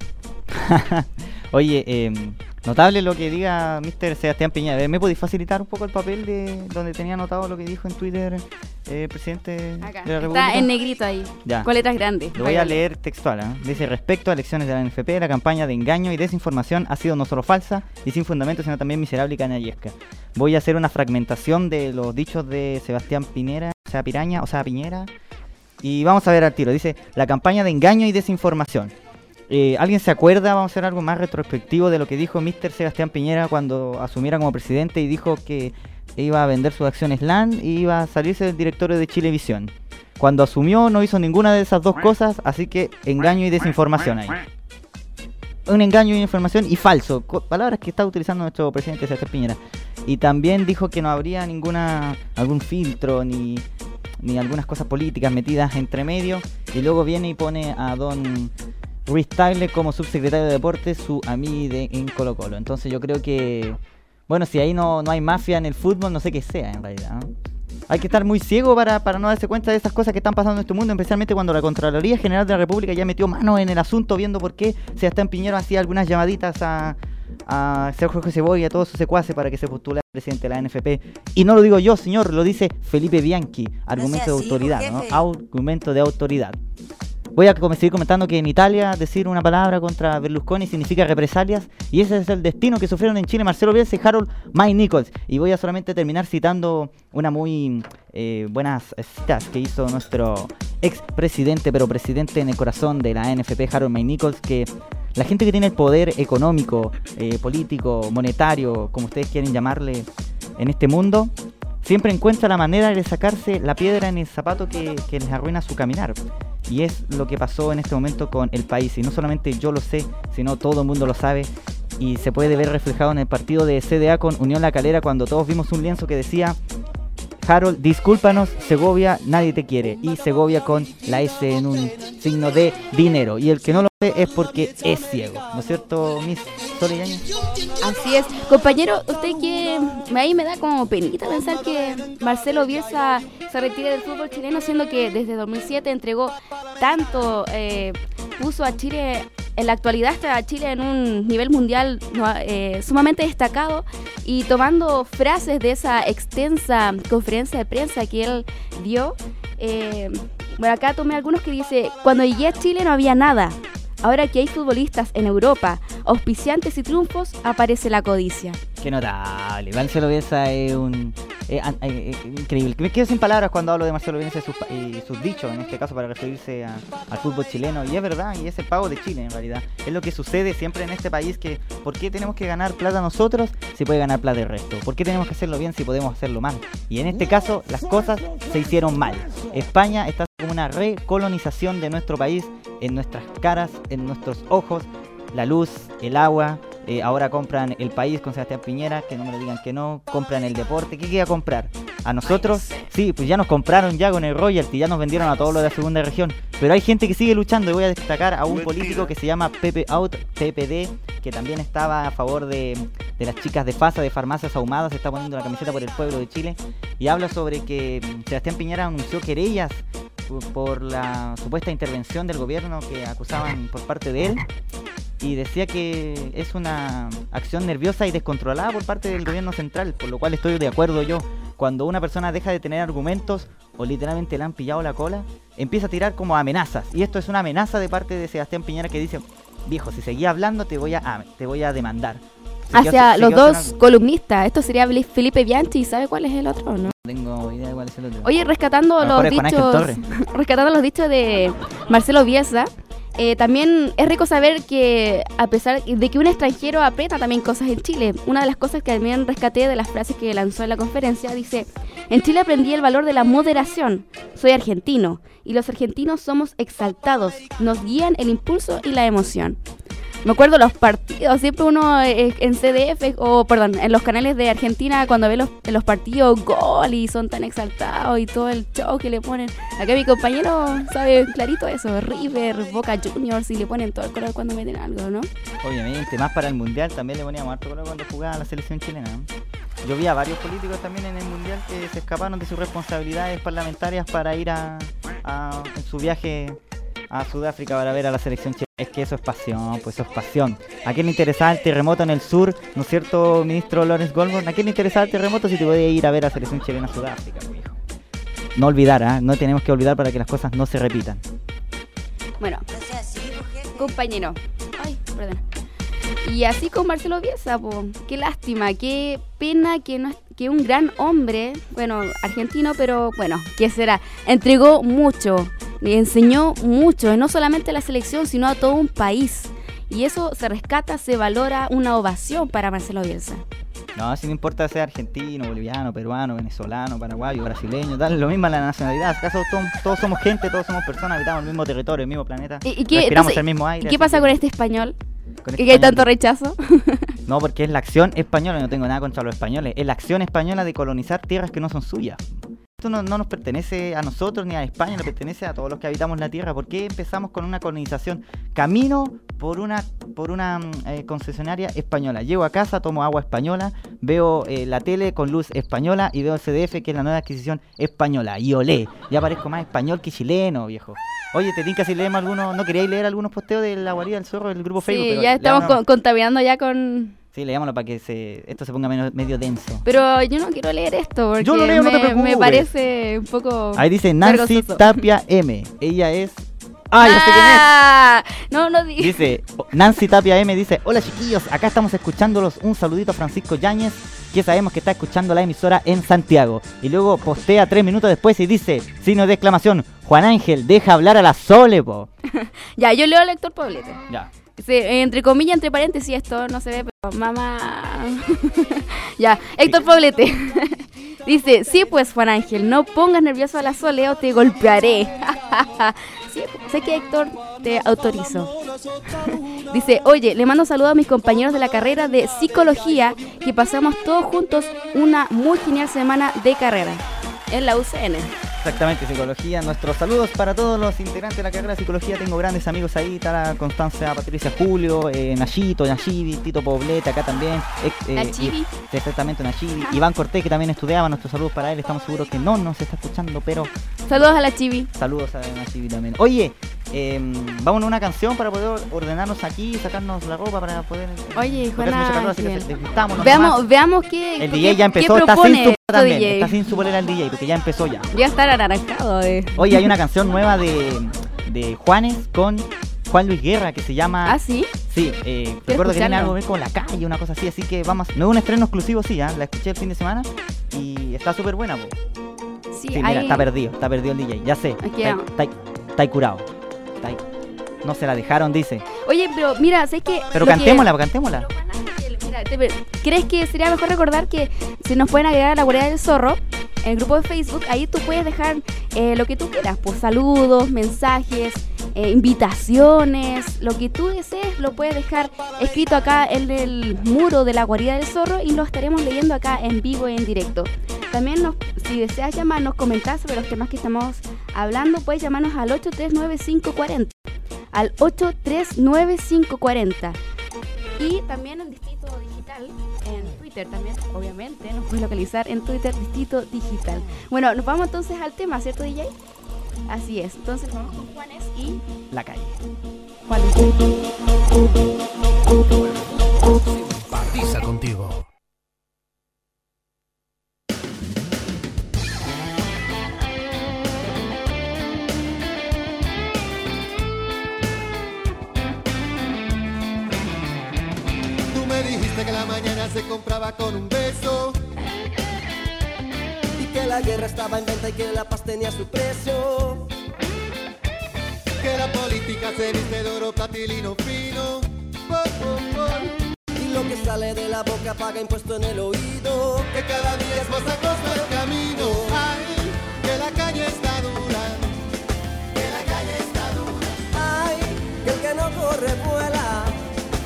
Oye, eh, notable lo que diga mister Sebastián Piñera. ¿Me podéis facilitar un poco el papel de donde tenía anotado lo que dijo en Twitter eh, el presidente acá, de la República? Está en negrito ahí, ya. Con letras grandes. Lo voy a leer textual. ¿eh? Dice, respecto a elecciones de la N F P, la campaña de engaño y desinformación ha sido no solo falsa y sin fundamento, sino también miserable y canallesca. Voy a hacer una fragmentación de los dichos de Sebastián Piñera, o sea, Piraña, o sea, Piñera, y vamos a ver al tiro. Dice, la campaña de engaño y desinformación. Eh, ¿Alguien se acuerda? Vamos a hacer algo más retrospectivo de lo que dijo mister Sebastián Piñera cuando asumiera como presidente y dijo que iba a vender sus acciones L A N y iba a salirse del directorio de Chilevisión. Cuando asumió no hizo ninguna de esas dos cosas, así que engaño y desinformación ahí. Un engaño y información y falso, palabras que está utilizando nuestro presidente Sebastián Piñera. Y también dijo que no habría ninguna algún filtro ni, ni algunas cosas políticas metidas entre medio. Y luego viene y pone a don Ruiz Tagle como subsecretario de Deportes, su amigo de, en Colo Colo. Entonces yo creo que, bueno, si ahí no, no hay mafia en el fútbol, no sé qué sea en realidad, ¿no? Hay que estar muy ciego para, para no darse cuenta de esas cosas que están pasando en este mundo, especialmente cuando la Contraloría General de la República ya metió mano en el asunto, viendo por qué Sebastián Piñera hacía algunas llamaditas a, a Sergio Cebolla y a todos sus secuaces para que se postulara presidente de la N F P. Y no lo digo yo, señor, lo dice Felipe Bianchi, argumento no de autoridad, así, ¿no? Argumento de autoridad. Voy a seguir comentando que en Italia decir una palabra contra Berlusconi significa represalias, y ese es el destino que sufrieron en Chile Marcelo Bielsa y Harold Mike Nichols. Y voy a solamente terminar citando una muy eh, buenas citas que hizo nuestro ex presidente, pero presidente en el corazón de la N F P, Harold Mike Nichols, que la gente que tiene el poder económico, eh, político, monetario, como ustedes quieren llamarle en este mundo, siempre encuentra la manera de sacarse la piedra en el zapato que, que les arruina su caminar. Y es lo que pasó en este momento con el país. Y no solamente yo lo sé, sino todo el mundo lo sabe. Y se puede ver reflejado en el partido de C D A con Unión La Calera, cuando todos vimos un lienzo que decía: Harold, discúlpanos, Segovia, nadie te quiere. Y Segovia con la S en un signo de dinero. Y el que no lo ve es porque es ciego. ¿No es cierto, Miss Sole Yáñez? Así es. Compañero, usted que ahí me da como penita pensar que Marcelo Bielsa se retire del fútbol chileno, siendo que desde dos mil siete entregó tanto, eh, puso a Chile, en la actualidad está a Chile en un nivel mundial eh, sumamente destacado, y tomando frases de esa extensa conferencia de prensa que él dio. Eh, bueno, acá tomé algunos que dice: cuando llegué a Chile no había nada. Ahora que hay futbolistas en Europa, auspiciantes y triunfos, aparece la codicia. Qué notable. Marcelo Bielsa es un... Eh, eh, eh, increíble. Me quedo sin palabras cuando hablo de Marcelo Bielsa y sus, eh, sus dichos, en este caso para referirse a, al fútbol chileno. Y es verdad, y es el pago de Chile en realidad. Es lo que sucede siempre en este país, que ¿por qué tenemos que ganar plata nosotros si puede ganar plata el resto? ¿Por qué tenemos que hacerlo bien si podemos hacerlo mal? Y en este caso las cosas se hicieron mal. España está como una recolonización de nuestro país, en nuestras caras, en nuestros ojos, la luz, el agua. Eh, ahora compran el país con Sebastián Piñera, que no me lo digan que no. Compran el deporte. ¿Qué queda comprar? ¿A nosotros? Sí, pues ya nos compraron ya con el royalty, ya nos vendieron a todos los de la segunda región. Pero hay gente que sigue luchando, y voy a destacar a un político que se llama Pepe Out, P P D, que también estaba a favor de, de las chicas de FASA, de Farmacias Ahumadas, se está poniendo la camiseta por el pueblo de Chile, y habla sobre que Sebastián Piñera anunció querellas por la supuesta intervención del gobierno que acusaban por parte de él, y decía que es una acción nerviosa y descontrolada por parte del gobierno central, por lo cual estoy de acuerdo yo. Cuando una persona deja de tener argumentos o literalmente le han pillado la cola, empieza a tirar como amenazas, y esto es una amenaza de parte de Sebastián Piñera, que dice: viejo, si seguía hablando te voy a, ah, te voy a demandar. Se Hacia quedó, los dos una... columnistas, esto sería Felipe Bianchi, ¿sabe cuál es el otro o no? No tengo idea de cuál es el otro. Oye, rescatando los dichos, rescatando los dichos de Marcelo Bielsa, eh, también es rico saber que a pesar de que un extranjero aprieta también cosas en Chile, una de las cosas que también rescaté de las frases que lanzó en la conferencia, dice: en Chile aprendí el valor de la moderación, soy argentino y los argentinos somos exaltados, nos guían el impulso y la emoción. Me acuerdo los partidos, siempre uno eh, en C D F, o perdón, en los canales de Argentina, cuando ve los, los partidos, gol, y son tan exaltados y todo el show que le ponen. Acá mi compañero sabe clarito eso, River, Boca Juniors, y le ponen todo el color cuando meten algo, ¿no? Obviamente, más para el Mundial también le poníamos harto color cuando jugaba la selección chilena, ¿no? Yo vi a varios políticos también en el Mundial que se escaparon de sus responsabilidades parlamentarias para ir a, a en su viaje a Sudáfrica para ver a la selección chilena. Es que eso es pasión, pues eso es pasión. ¿A quién le interesaba el terremoto en el sur? ¿No es cierto, ministro Lawrence Goldberg? ¿A quién le interesaba el terremoto si te podía ir a ver a la selección chilena a Sudáfrica, pues, hijo? No olvidar, ¿eh? No tenemos que olvidar para que las cosas no se repitan. Bueno, compañero. Ay, perdón. Y así con Marcelo Bielsa, po. Qué lástima, qué pena que no que un gran hombre, bueno, argentino, pero bueno, ¿qué será? Entregó mucho, le enseñó mucho, no solamente a la selección, sino a todo un país. Y eso se rescata, se valora, una ovación para Marcelo Bielsa. No, si no importa ser argentino, boliviano, peruano, venezolano, paraguayo, brasileño, tal, lo mismo la nacionalidad. ¿Acaso todos, todos somos gente, todos somos personas, habitamos el mismo territorio, el mismo planeta, ¿Y, y qué, respiramos entonces, el mismo aire? ¿y qué pasa que... con este español? Con este ¿Y que hay tanto rechazo? No, porque es la acción española, no tengo nada contra los españoles, es la acción española de colonizar tierras que no son suyas. Esto no, no nos pertenece a nosotros ni a España, nos pertenece a todos los que habitamos la tierra. ¿Por qué empezamos con una colonización? Camino por una por una eh, concesionaria española. Llego a casa, tomo agua española, veo eh, la tele con luz española y veo el C D F, que es la nueva adquisición española. Y olé, ya parezco más español que chileno, viejo. Oye, te tinca si leemos algunos, ¿no queríais leer algunos posteos de la guarida del zorro del grupo Facebook? Sí, pero ya estamos con, contaminando ya con... Sí, leámoslo para que se, esto se ponga medio, medio denso. Pero yo no quiero leer esto porque yo lo leo, me, no te preocupes. Me parece un poco... Ahí dice Nancy vergonzoso. Tapia M. Ella es... ¡Ah, ya sé quién es! Ah, no, no digas. Dice, Nancy Tapia M dice: hola chiquillos, acá estamos escuchándolos. Un saludito a Francisco Yáñez, que sabemos que está escuchando la emisora en Santiago. Y luego postea tres minutos después y dice, signo de exclamación: Juan Ángel, deja hablar a la Sole, po. Ya, yo leo al Héctor Poblete. Ya. Sí, entre comillas, entre paréntesis, esto no se ve, pero mamá... Ya, Héctor Poblete. Dice, sí pues Juan Ángel, no pongas nervioso a la Sole o te golpearé. Sí, sé que Héctor te autorizo. Dice, oye, le mando saludos a mis compañeros de la carrera de psicología, que pasamos todos juntos una muy genial semana de carrera en la U C N. Exactamente, psicología. Nuestros saludos para todos los integrantes de la carrera de psicología. Tengo grandes amigos ahí, está Constancia, Patricia Julio, eh, Nachito, Nachivi, Tito Poblete, acá también. Eh, eh, Nachivi. Exactamente, Nachivi. Iván Cortés, que también estudiaba. Nuestros saludos para él. Estamos seguros que no nos está escuchando, pero... Saludos a la Chivi. Saludos a Nachivi también. Oye, eh, vamos a una canción para poder ordenarnos aquí, sacarnos la ropa para poder... Oye, Juan Ángel. Veamos, veamos qué... El D J ya empezó, está sin su también, D J. Está sin su bolera el D J, porque ya empezó ya. Ya está anaranjado. De... Oye, hay una canción nueva de, de Juanes con Juan Luis Guerra que se llama... ¿Ah, sí? Sí, eh, recuerdo que tiene algo que ver con la calle, una cosa así, así que vamos... No es un estreno exclusivo, sí, ¿eh? La escuché el fin de semana y está súper buena, po. Sí, sí, mira, hay... está perdido, está perdido el D J, ya sé. Aquí está, está, está curado. Está ahí. No se la dejaron, dice. Oye, pero mira, sé que... Pero cantémosla, que... cantémosla. Mira, te... ¿crees que sería mejor recordar que si nos pueden agregar a la guarida del zorro en el grupo de Facebook, ahí tú puedes dejar eh, lo que tú quieras, pues saludos, mensajes, eh, invitaciones, lo que tú desees lo puedes dejar escrito acá en el muro de la guarida del zorro y lo estaremos leyendo acá en vivo y en directo. También nos, si deseas llamarnos, comentar sobre los temas que estamos hablando, puedes llamarnos al ocho tres nueve cinco cuatro cero, al ocho tres nueve cinco cuatro cero. Y también el Distrito Digital en Twitter también, obviamente, nos puedes localizar en Twitter, Distrito Digital. Bueno, nos vamos entonces al tema, ¿cierto, D J? Así es, entonces vamos con Juanes y... La calle. Juan. Simpatiza contigo. Dijiste que la mañana se compraba con un beso y que la guerra estaba en venta y que la paz tenía su precio, que la política se viste de oro, platilino fino, oh, oh, oh. Y lo que sale de la boca paga impuesto en el oído, que cada día es más angosto el camino. Ay, que la calle está dura, que la calle está dura. Ay, que el que no corre vuela,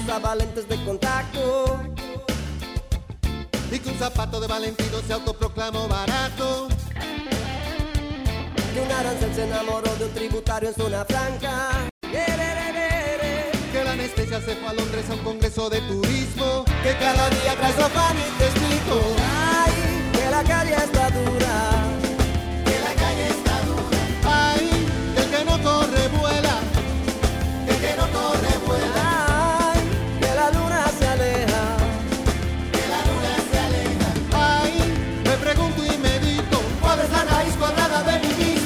usaba lentes de contacto y que un zapato de Valentino se autoproclamó barato. Que un arancel se enamoró de un tributario en zona franca. Que la anestesia se fue a Londres a un congreso de turismo. Que cada día trae sofá y te explico. Ay, que la calle está dura. Que la calle está dura. Ay, que el que no corre vuela. Que el que no corre vuela. Ay, que la luna se aleja. Que la luna se aleja. Ay, me pregunto y medito. ¿Cuál es la raíz cuadrada de mi mismo?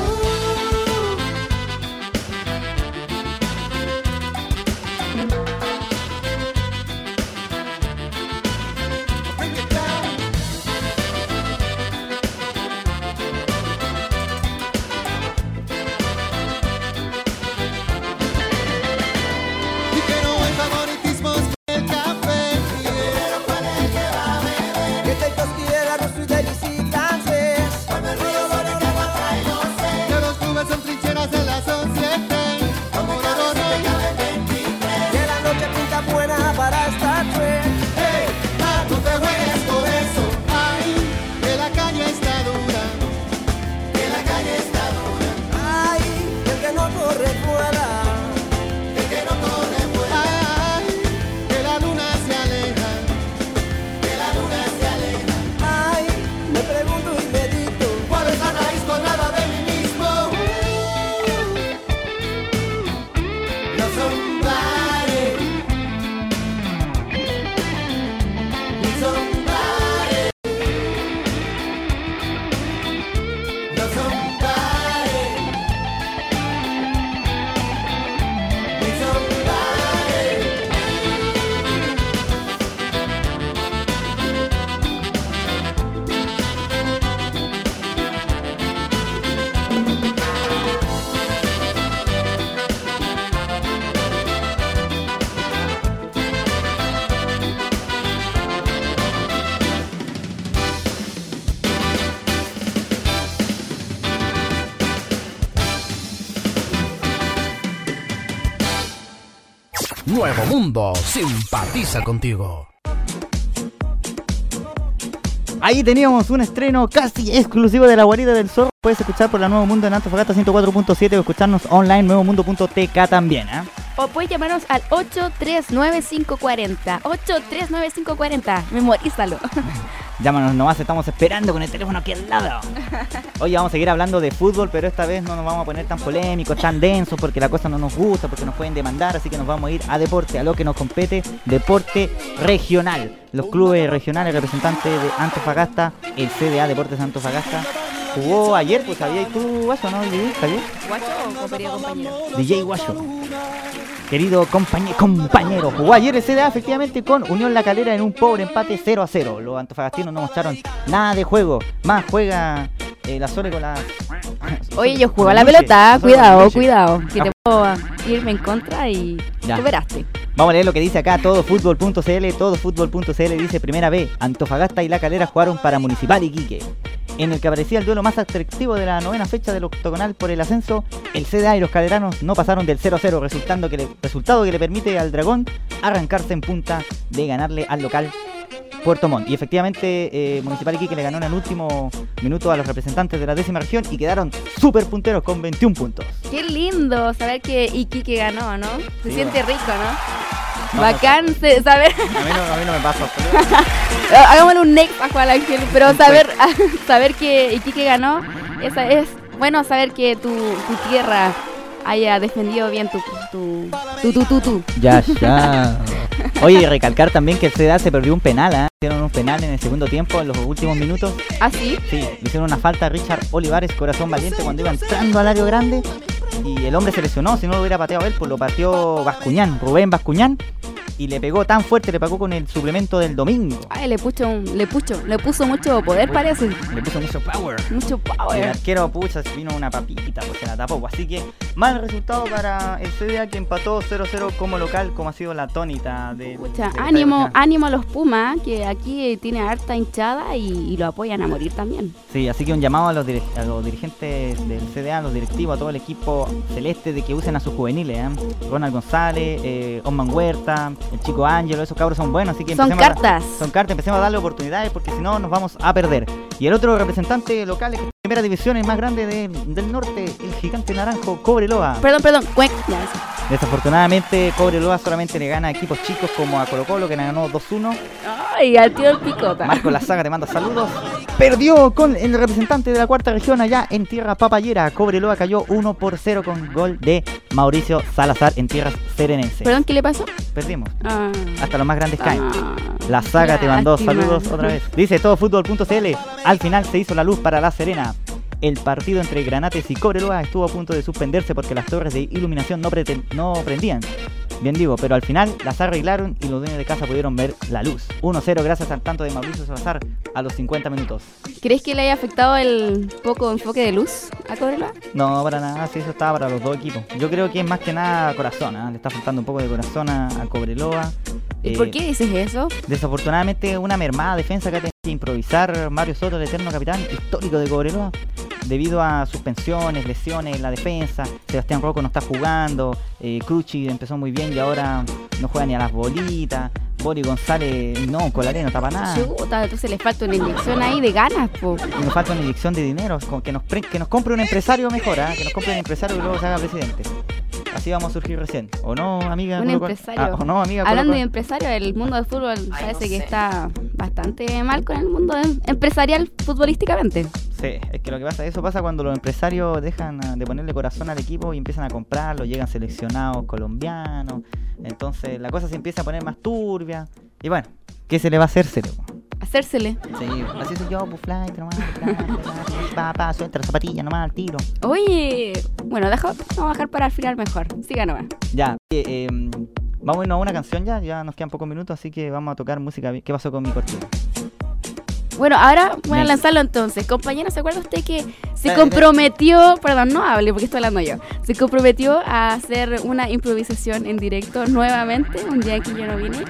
Nuevo Mundo simpatiza contigo. Ahí teníamos un estreno casi exclusivo de La Guarida del Zorro. Puedes escuchar por la Nuevo Mundo en Antofagasta ciento cuatro punto siete o escucharnos online nuevo mundo punto t k también, ¿eh? O puedes llamarnos al ocho tres nueve cinco cuatro cero. ocho tres nueve cinco cuatro cero. Memorízalo. Llámanos nomás, estamos esperando con el teléfono aquí al lado. Hoy vamos a seguir hablando de fútbol, pero esta vez no nos vamos a poner tan polémicos, tan densos, porque la cosa no nos gusta, porque nos pueden demandar, así que nos vamos a ir a deporte, a lo que nos compete, deporte regional. Los clubes regionales representantes de Antofagasta, el C D A Deportes Antofagasta, jugó ayer, pues sabías tú, Guacho, ¿no? ¿Javier? ¿Guacho o querido compañero? D J Guacho. Querido compañero, compañero, jugó ayer el C D A efectivamente con Unión La Calera en un pobre empate cero a cero. Los antofagastinos no mostraron nada de juego. Más juega eh, la Sole con la... Oye, yo juego a la pelota, cuidado, cuidado. Que te puedo irme en contra y ya. Tú veraste. Vamos a leer lo que dice acá, todofutbol punto c l. Todofutbol punto c l dice: Primera B, Antofagasta y La Calera jugaron para Municipal Iquique, en el que aparecía el duelo más atractivo de la novena fecha del octogonal por el ascenso. El C D A y los caleranos no pasaron del cero a cero, resultando que le, resultado que le permite al Dragón arrancarse en punta de ganarle al local Puerto Montt. Y efectivamente eh, Municipal Iquique le ganó en el último minuto a los representantes de la décima región y quedaron súper punteros con veintiún puntos. Qué lindo saber que Iquique ganó, ¿no? Se Sí, siente bueno. rico, ¿no? No, Bacán, no, se- saber... A mí no, a mí no me pasa. Hagámosle un next a Juan Ángel, pero saber saber que Iquique ganó, esa es bueno saber que tu, tu tierra haya defendido bien tu tu tu tu tu, tu. Ya, ya. Oye, y recalcar también que el C D A se perdió un penal, ¿eh? Hicieron un penal en el segundo tiempo, en los últimos minutos. ¿Ah, sí? Sí, le hicieron una falta a Richard Olivares, corazón valiente, cuando iba entrando al área grande. Y el hombre se lesionó, si no lo hubiera pateado él, pues lo pateó Bascuñán, Rubén Bascuñán. Y le pegó tan fuerte, le pegó con el suplemento del domingo. Ay, le puso un, le puso, le puso mucho poder, parece. Le puso mucho power. Mucho El power. arquero, pucha, se vino una papita, pues se la tapó. Así que Mal resultado para el C D A, que empató cero cero como local, como ha sido la tónica de... Pucha, ánimo, ánimo a los Pumas, que aquí tiene harta hinchada y, y lo apoyan a morir también. Sí, así que un llamado a los, dir- a los dirigentes del C D A, a los directivos, a todo el equipo celeste, de que usen a sus juveniles, ¿eh? Ronald González, eh, Osman Huerta, el chico Ángelo, esos cabros son buenos, así que Son empecemos cartas. A, son cartas, empecemos a darle oportunidades, porque si no nos vamos a perder. Y el otro representante local de primera división, el más grande de, del norte, el gigante naranjo, Cobreloa. Perdón, perdón, cuec. Ya, sí. Desafortunadamente, Cobreloa solamente le gana a equipos chicos como a Colo Colo, que le ganó dos uno. Ay, al tío el picota. Marco Lazaga te manda saludos. Perdió con el representante de la cuarta región allá en tierra papayera. Cobreloa cayó uno por cero con gol de Mauricio Salazar en tierras serenenses. ¿Perdón, qué le pasó? Perdimos. Ah. Hasta los más grandes caen. Ah. Lazaga te mandó Lástima. saludos otra vez. Dice todofutbol punto c l. Al final se hizo la luz para La Serena. El partido entre Granates y Cobreloa estuvo a punto de suspenderse porque las torres de iluminación no, preten- no prendían. Bien digo, pero al final las arreglaron y los dueños de casa pudieron ver la luz. uno cero gracias al tanto de Mauricio Salazar a los cincuenta minutos. ¿Crees que le haya afectado el poco enfoque de luz a Cobreloa? No, para nada, sí, eso estaba para los dos equipos. Yo creo que es más que nada corazón, ¿eh? Le está faltando un poco de corazón a, a Cobreloa. ¿Y Eh, por qué dices eso? Desafortunadamente una mermada defensa que ha tenido que improvisar Mario Soto, el eterno capitán histórico de Cobreloa, debido a suspensiones, lesiones en la defensa. Sebastián Rocco no está jugando, eh, Crucci empezó muy bien y ahora no juega ni a las bolitas. Bori González, no, Colaré no tapa nada. Chuta, entonces le falta una inyección ahí de ganas, po. Y nos falta una inyección de dinero, como que nos, pre- que nos compre un empresario mejor, ¿eh? Que nos compre un empresario y luego se haga presidente. Así vamos a surgir recién. ¿O no, amiga? Un Colo Colo? empresario. Ah, ¿o no, amiga? Colo Hablando Colo? de empresario, el mundo del fútbol parece que está bastante mal con el mundo em- empresarial futbolísticamente. Sí, es que lo que pasa, eso pasa cuando los empresarios dejan de ponerle corazón al equipo y empiezan a comprarlo, llegan seleccionados colombianos, entonces la cosa se empieza a poner más turbia. Y bueno, ¿qué se le va a hacer, cero? Hacérsele. Sí, así soy yo, pues flight, nomás, flight, flight, pa, pa, suelta la zapatilla nomás al tiro. Oye, bueno, deja, vamos a bajar para el final mejor. Siga nomás. Ya, eh, eh, vamos a irnos a una canción ya, ya nos quedan pocos minutos, así que vamos a tocar música. ¿Qué pasó con mi cortina? Bueno, ahora voy a Next. lanzarlo entonces. Compañero, ¿se acuerda usted que se Dale, comprometió, perdón, no hable porque estoy hablando yo, se comprometió a hacer una improvisación en directo nuevamente un día que yo no vine?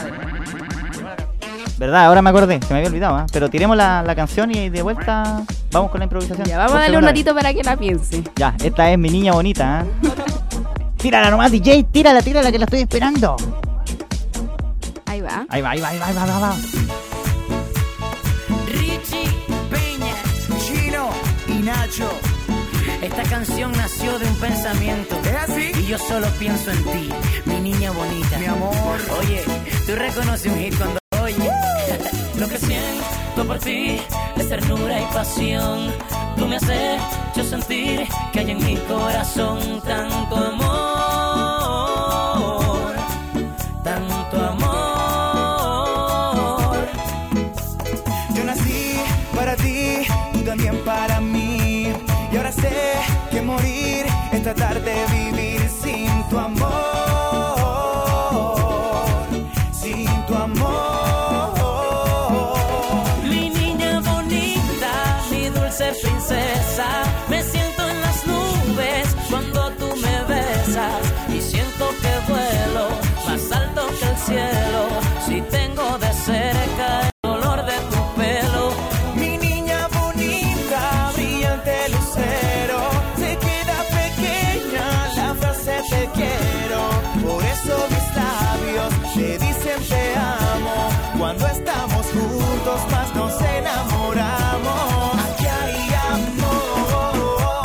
¿Verdad? Ahora me acordé, se me había olvidado, ¿eh? Pero tiremos la, la canción y de vuelta vamos con la improvisación. Ya, vamos Por a darle un segunda ratito para que la piense. vez. Ya, esta es mi niña bonita, ¿eh? Tírala nomás, D J, tírala, tírala que la estoy esperando. Ahí va. Ahí va, ahí va, ahí va, ahí va, ahí va. Richie Peña, Chino y Nacho. Esta canción nació de un pensamiento. ¿Es así? Y yo solo pienso en ti, mi niña bonita. Mi amor. Oye, tú reconoces un hit cuando oye. Lo que siento por ti es ternura y pasión. Tú me has hecho sentir que hay en mi corazón tanto amor, tanto amor. Yo nací para ti, tú también para mí. Y ahora sé que morir es tratar de vivir sin tu amor, sin tu amor. Mi niña bonita, mi dulce princesa, me siento en las nubes cuando tú me besas y siento que vuelo más alto que el cielo si tengo de cerca el olor de tu pelo. Mi niña bonita, brillante lucero, se queda pequeña la frase te quiero. Por eso mis labios te dicen te amo. Cuando estamos juntos más nos enamoramos. Aquí hay amor.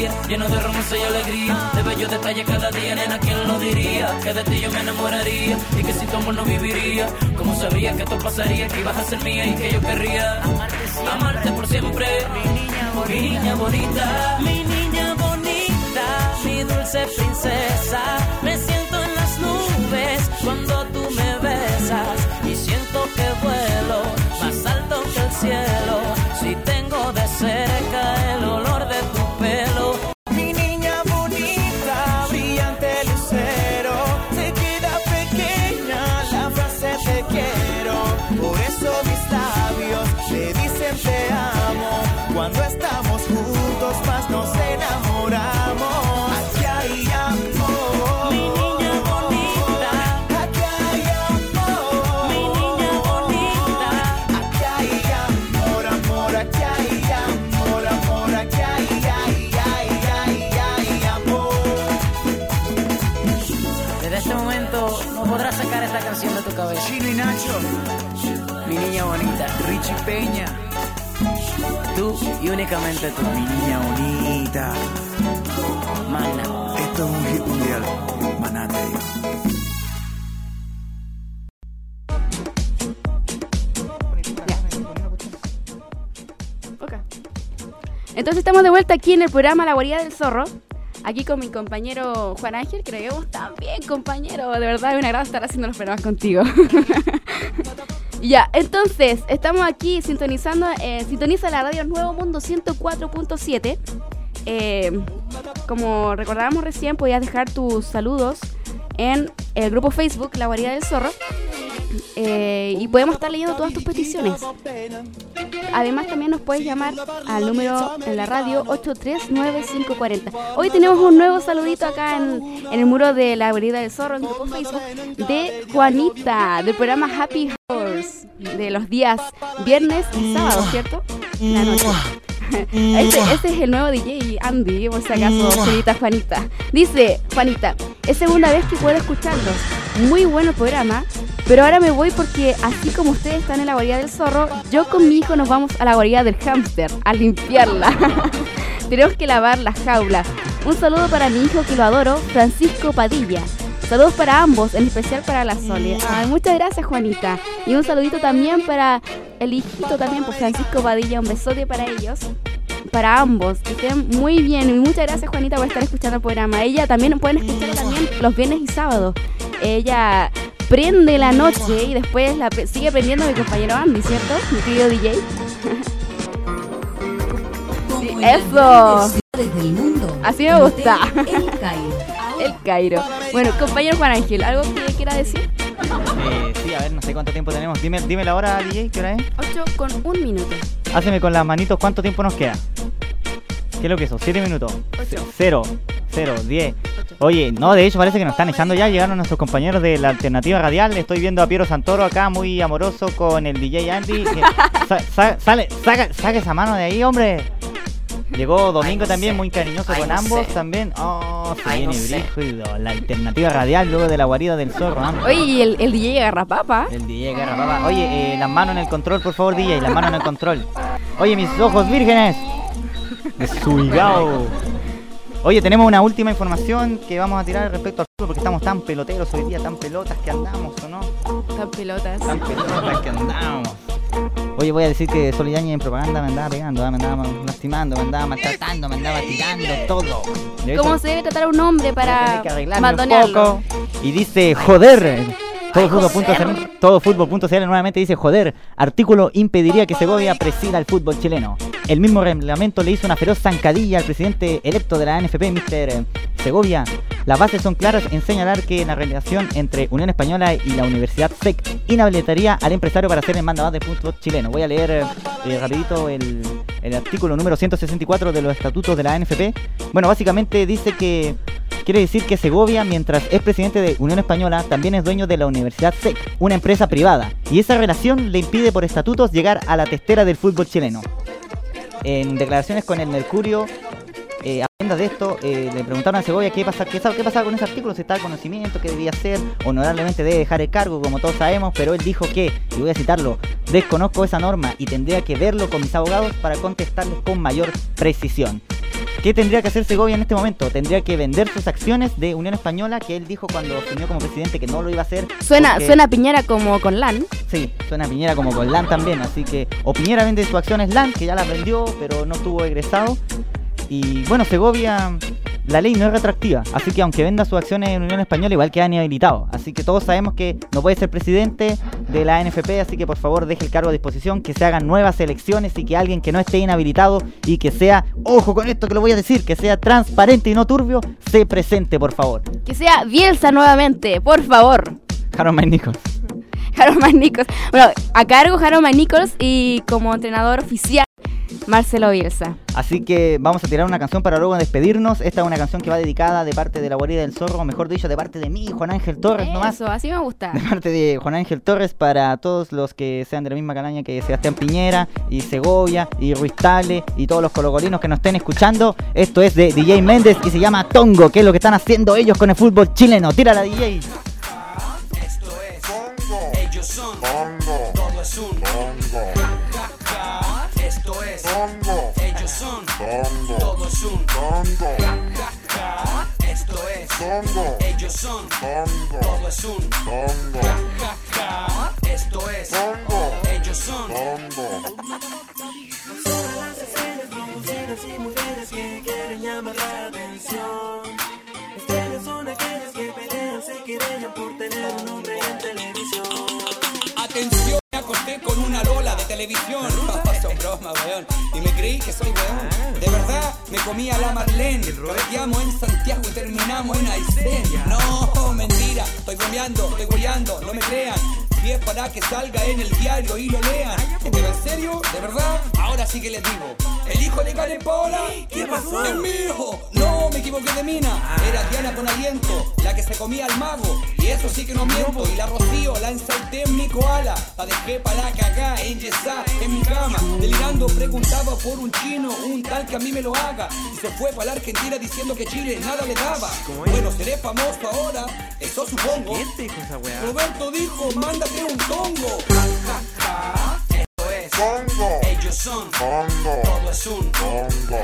día, lleno de romance y alegría, de bellos detalles cada día, nena, ¿quién lo diría? Que de ti yo me enamoraría y que sin tu amor no viviría. ¿Cómo sabría que esto pasaría, que ibas a ser mía y que yo querría amarte, amarte por siempre? Mi niña bonita, mi niña bonita, mi niña bonita, mi dulce princesa. Me siento en las nubes cuando tú me besas y siento que vuelo más alto que el cielo. Si tengo de cerca el olor de tu pelo. Mi niña bonita, brillante lucero, se queda pequeña la frase te quiero. Por eso mis labios le dicen te amo. Cuando estamos juntos más nos enamoramos. Aquí hay amor. Mi niña bonita, aquí hay amor. Mi niña bonita, aquí hay amor, amor, aquí hay amor, amor, aquí hay, ay, ay, ay, ay, amor. Desde este momento no podrás sacar esta canción de tu cabeza. Chino y Nacho, mi niña bonita, Richie Peña. Tú y únicamente tú. Mi niña bonita. Magna. Esto es un hit mundial. Maná te digo. Ok. Entonces estamos de vuelta aquí en el programa La Guarida del Zorro. Aquí con mi compañero Juan Ángel, que nos vemos tan bien, compañero. De verdad es un agrado estar haciendo los programas contigo. Ya, entonces, estamos aquí sintonizando, eh, sintoniza la radio Nuevo Mundo ciento cuatro punto siete. Eh, como recordábamos recién, podías dejar tus saludos en el grupo Facebook La Guarida del Zorro. Eh, y podemos estar leyendo todas tus peticiones. Además también nos puedes llamar al número en la radio ocho tres nueve cinco cuatro cero. Hoy tenemos un nuevo saludito acá en, en el muro de La Guarida del Zorro, en el grupo Facebook, de Juanita, del programa Happy Horse, de los días viernes y sábado, ¿cierto? En la noche. Este, este es el nuevo D J Andy, por si acaso, señorita Juanita. Dice Juanita, es segunda vez que puedo escucharlos. Muy bueno el programa, pero ahora me voy porque así como ustedes están en la guarida del zorro, yo con mi hijo nos vamos a la guarida del hámster a limpiarla. Tenemos que lavar las jaulas. Un saludo para mi hijo que lo adoro, Francisco Padilla. Saludos para ambos, en especial para la Sole. Ay, muchas gracias, Juanita. Y un saludito también para el hijito también, pues Francisco Padilla. Un besote para ellos, para ambos. Que estén muy bien. Y muchas gracias, Juanita, por estar escuchando el programa. Ella también pueden escucharla también los viernes y sábados. Ella prende la noche y después la pe- sigue prendiendo mi compañero Andy, ¿cierto? Mi querido D J. Sí, eso. Del mundo. Así me gusta. El Cairo. El Cairo. Bueno, compañero Juan Ángel, ¿algo que quiera decir? Eh, sí, a ver, no sé cuánto tiempo tenemos. Dime, dime la hora, D J, ¿qué hora es? ocho con un minuto. Háceme con las manitos cuánto tiempo nos queda. ¿Qué es lo que es eso? siete minutos. ocho. cero, cero, diez. Oye, no, de hecho parece que nos están echando ya. Llegaron nuestros compañeros de la alternativa radial. Estoy viendo a Piero Santoro acá, muy amoroso con el D J Andy. Que sa- sa- sale, saca, saca esa mano de ahí, hombre. Llegó Domingo. Ay, no también, sé. Muy cariñoso. Ay, con no ambos sé. También. Oh, se Ay, viene no brígido. La alternativa radial luego de la guarida del zorro. ¿eh? Oye, y el, el D J Garrapapa. El D J Garrapapa. Oye, eh, las manos en el control, por favor, D J. Las manos en el control. Oye, mis ojos vírgenes. Desubicado. Oye, tenemos una última información que vamos a tirar respecto al fútbol porque estamos tan peloteros hoy día, tan pelotas que andamos, ¿o no? Tan pelotas. Tan pelotas que andamos. Oye, voy a decir que Solidaña en propaganda me andaba pegando, ¿eh? Me andaba lastimando, me andaba maltratando, me andaba tirando todo. ¿Cómo se debe tratar a un hombre para mandonearlo? Un poco. Y dice, joder, todo fútbol.cl, todo fútbol.cl nuevamente dice, joder, artículo impediría que Segovia presida el fútbol chileno. El mismo reglamento le hizo una feroz zancadilla al presidente electo de la N F P, mister Segovia. Las bases son claras en señalar que la relación entre Unión Española y la Universidad S E C inhabilitaría al empresario para ser el mandador de fútbol chileno. Voy a leer eh, rapidito el, el artículo número ciento sesenta y cuatro de los estatutos de la N F P. Bueno, básicamente dice que quiere decir que Segovia, mientras es presidente de Unión Española, también es dueño de la Universidad S E C, una empresa privada. Y esa relación le impide por estatutos llegar a la testera del fútbol chileno. En declaraciones con el Mercurio, eh, hablando de esto, eh, le preguntaron a Segovia qué pasa, qué, qué pasaba con ese artículo, si estaba el conocimiento, qué debía hacer, honorablemente debe dejar el cargo, como todos sabemos, pero él dijo que, y voy a citarlo, desconozco esa norma y tendría que verlo con mis abogados para contestarles con mayor precisión. ¿Qué tendría que hacer Segovia en este momento? Tendría que vender sus acciones de Unión Española, que él dijo cuando asumió como presidente que no lo iba a hacer. Suena, porque... suena Piñera como con LAN. Sí, suena Piñera como con LAN también, así que o Piñera vende sus acciones LAN, que ya las vendió, pero no estuvo egresado. Y bueno, Segovia, la ley no es retroactiva, así que aunque venda sus acciones en Unión Española, igual queda inhabilitado. Así que todos sabemos que no puede ser presidente de la A N F P, así que por favor deje el cargo a disposición, que se hagan nuevas elecciones y que alguien que no esté inhabilitado y que sea, ojo con esto que lo voy a decir, que sea transparente y no turbio, se presente, por favor. Que sea Bielsa nuevamente, por favor. Harold Mike Nichols. Harold Mike Nichols. Bueno, a cargo Harold Mike Nichols y como entrenador oficial Marcelo Bielsa. Así que vamos a tirar una canción para luego despedirnos. Esta es una canción que va dedicada de parte de la guarida del zorro, o mejor dicho, de parte de mí, Juan Ángel Torres. Eso, nomás. así me gusta. De parte de Juan Ángel Torres para todos los que sean de la misma calaña que Sebastián Piñera y Segovia y Ruiz Tale y todos los colocolinos que nos estén escuchando. Esto es de D J Méndez y se llama Tongo, que es lo que están haciendo ellos con el fútbol chileno. Tírala, D J. Esto es Tongo. Ellos son Tongo. Todo es un Tongo. Esto es Tongo. Ellos son Tongo. Todo es un Tongo. Esto es Tongo. Ellos son Tongo. Todo es un Tongo. Esto es Tongo. Ellos son Tongo. Son las estrellas bronceras y mujeres que quieren llamar la atención. Estrellas son aquellas que pelean, se querellan por tener un nombre en televisión. Atención, me acosté con una lola de televisión. Son bromas, weón. Y me creí que soy weón. De verdad, me comí a la Marlene. Correteamos en Santiago y terminamos en Aysén. No, mentira. Estoy bromeando, estoy goleando. No me crean. Si es para que salga en el diario y lo lean. ¿Pero en serio? ¿De verdad? Ahora sí que les digo. ¿El hijo de Karen Paola? ¿Qué pasó? ¡Es mi hijo! No, me equivoqué de mina. Era Diana con aliento, la que se comía al mago. Y eso sí que no miento. Y la Rocío la ensarté en mi koala. La dejé para la cagá, enyesá en mi cama. Delirando preguntaba por un chino, un tal que a mí me lo haga. Y se fue para la Argentina diciendo que Chile nada le daba. Bueno, seré famoso ahora, eso supongo. ¿Quién te dijo esa weá? Roberto dijo, mándate un tongo. Esto es Tongo. Ellos son Tongo. Todo es un Tongo.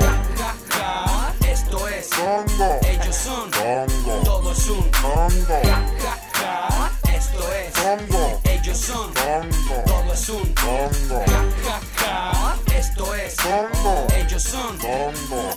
Esto es Tongo. Ellos son Tongo. Todo es un Tongo. Esto es Tongo. Ellos son Tongo. Todo es un Tongo. Esto es Tongo. Ellos son Tongo.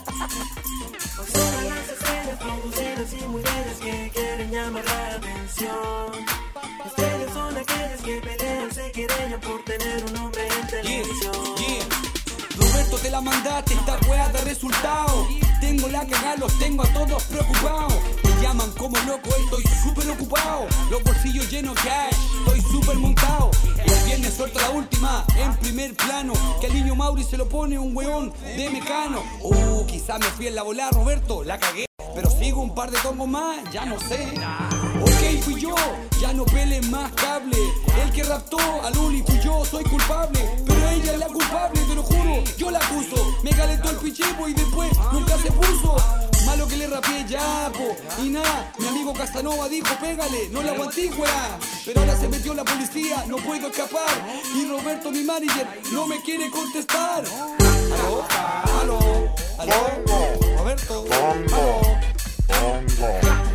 Son las estrellas bronceras y mujeres que quieren llamar la atención. Estrellas son aquellas que pelean, se querellan por tener un nombre en televisión. Yeah, yeah. Roberto, te la mandaste, esta weá de resultado. Tengo la cagada, los tengo a todos preocupados. Me llaman como loco, estoy súper ocupado. Los bolsillos llenos de cash, estoy súper montado. Y el viernes suelto la última, en primer plano. Que al niño Mauri se lo pone un weón de Mecano. Uh, quizá me fui en la volada, Roberto, la cagué. Pero sigo un par de tongos más, ya no sé. Ok, fui yo, ya no peleen más cable. El que raptó a Luli fui yo, soy culpable. Pero ella es la culpable, te lo juro, yo la acuso. Me calentó el pichipo y después nunca se puso. Malo que le rapié ya, po. Y nada, mi amigo Casanova dijo, pégale, no la aguanté, weá. Pero ahora se metió la policía, no puedo escapar. Y Roberto, mi manager, no me quiere contestar. ¿Aló? ¿Aló? ¿Aló? Roberto. Tongo. Tongo.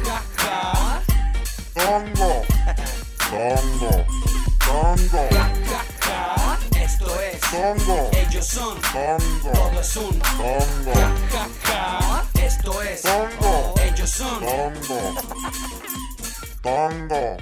Tongo. Tongo. Tongo. Esto es Tongo. Ellos son Tongo. Todo es un Tongo. Esto es Tongo. Ellos son Tongo. Tongo.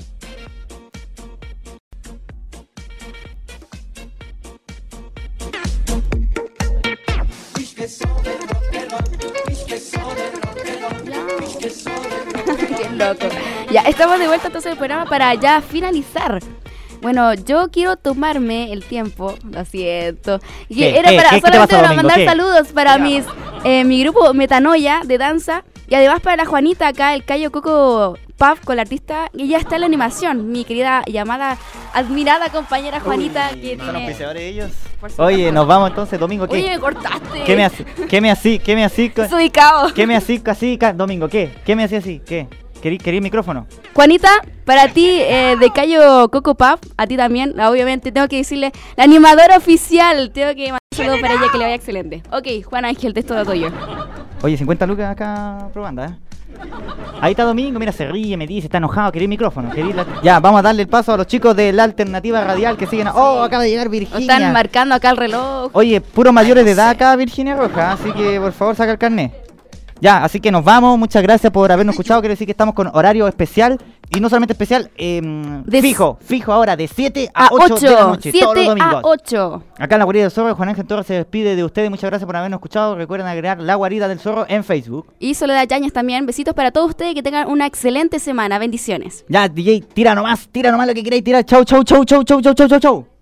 Qué loco. Ya, estamos de vuelta entonces el programa para ya finalizar. Bueno, yo quiero tomarme el tiempo, lo siento. Y ¿Qué? era ¿Qué? para ¿Qué? ¿Qué te solamente pasa, para Domingo? mandar ¿Qué? saludos para mis eh, mi grupo Metanoia de danza y además para la Juanita acá, el Cayo Coco Pub con la artista. Ella está en la animación, mi querida llamada, admirada compañera Juanita. Uy, que ¿son tiene... auspiciadores ellos? Por supuesto. Oye, nos vamos entonces, Domingo, ¿qué? Oye, me cortaste. ¿Qué me hace? ¿Qué me así? ¿Qué me así? Desubicado. ¿Qué me así así? ca- Domingo, ¿qué? ¿Qué me hacía así? ¿Qué? ¿Querí, querí el micrófono? Juanita, para ti, eh, de Cayo Coco Pub, a ti también, obviamente, tengo que decirle, la animadora oficial, tengo que mandar un saludo para ella, que le vaya excelente. Ok, Juan Ángel, te es todo tuyo. Oye, cincuenta lucas acá probando, ¿eh? Ahí está Domingo, mira, se ríe, me dice, está enojado, quería el micrófono. Quería la... Ya, vamos a darle el paso a los chicos de la alternativa radial que siguen. Oh, acaba de llegar Virginia. Están marcando acá el reloj. Oye, puros mayores de edad acá, Virginia Roja, así que por favor saca el carnet. Ya, así que nos vamos, muchas gracias por habernos escuchado. Quiero decir que estamos con horario especial. Y no solamente especial, eh, de fijo, fijo ahora, de siete a ocho de la noche, todos los domingos. siete a ocho. Acá en la Guarida del Zorro, Juan Ángel Torres se despide de ustedes. Muchas gracias por habernos escuchado. Recuerden agregar La Guarida del Zorro en Facebook. Y Soledad Yáñez también. Besitos para todos ustedes, que tengan una excelente semana. Bendiciones. Ya, D J, tira nomás, tira nomás lo que queráis tirar. Chau, chau, chau, chau, chau, chau, chau, chau.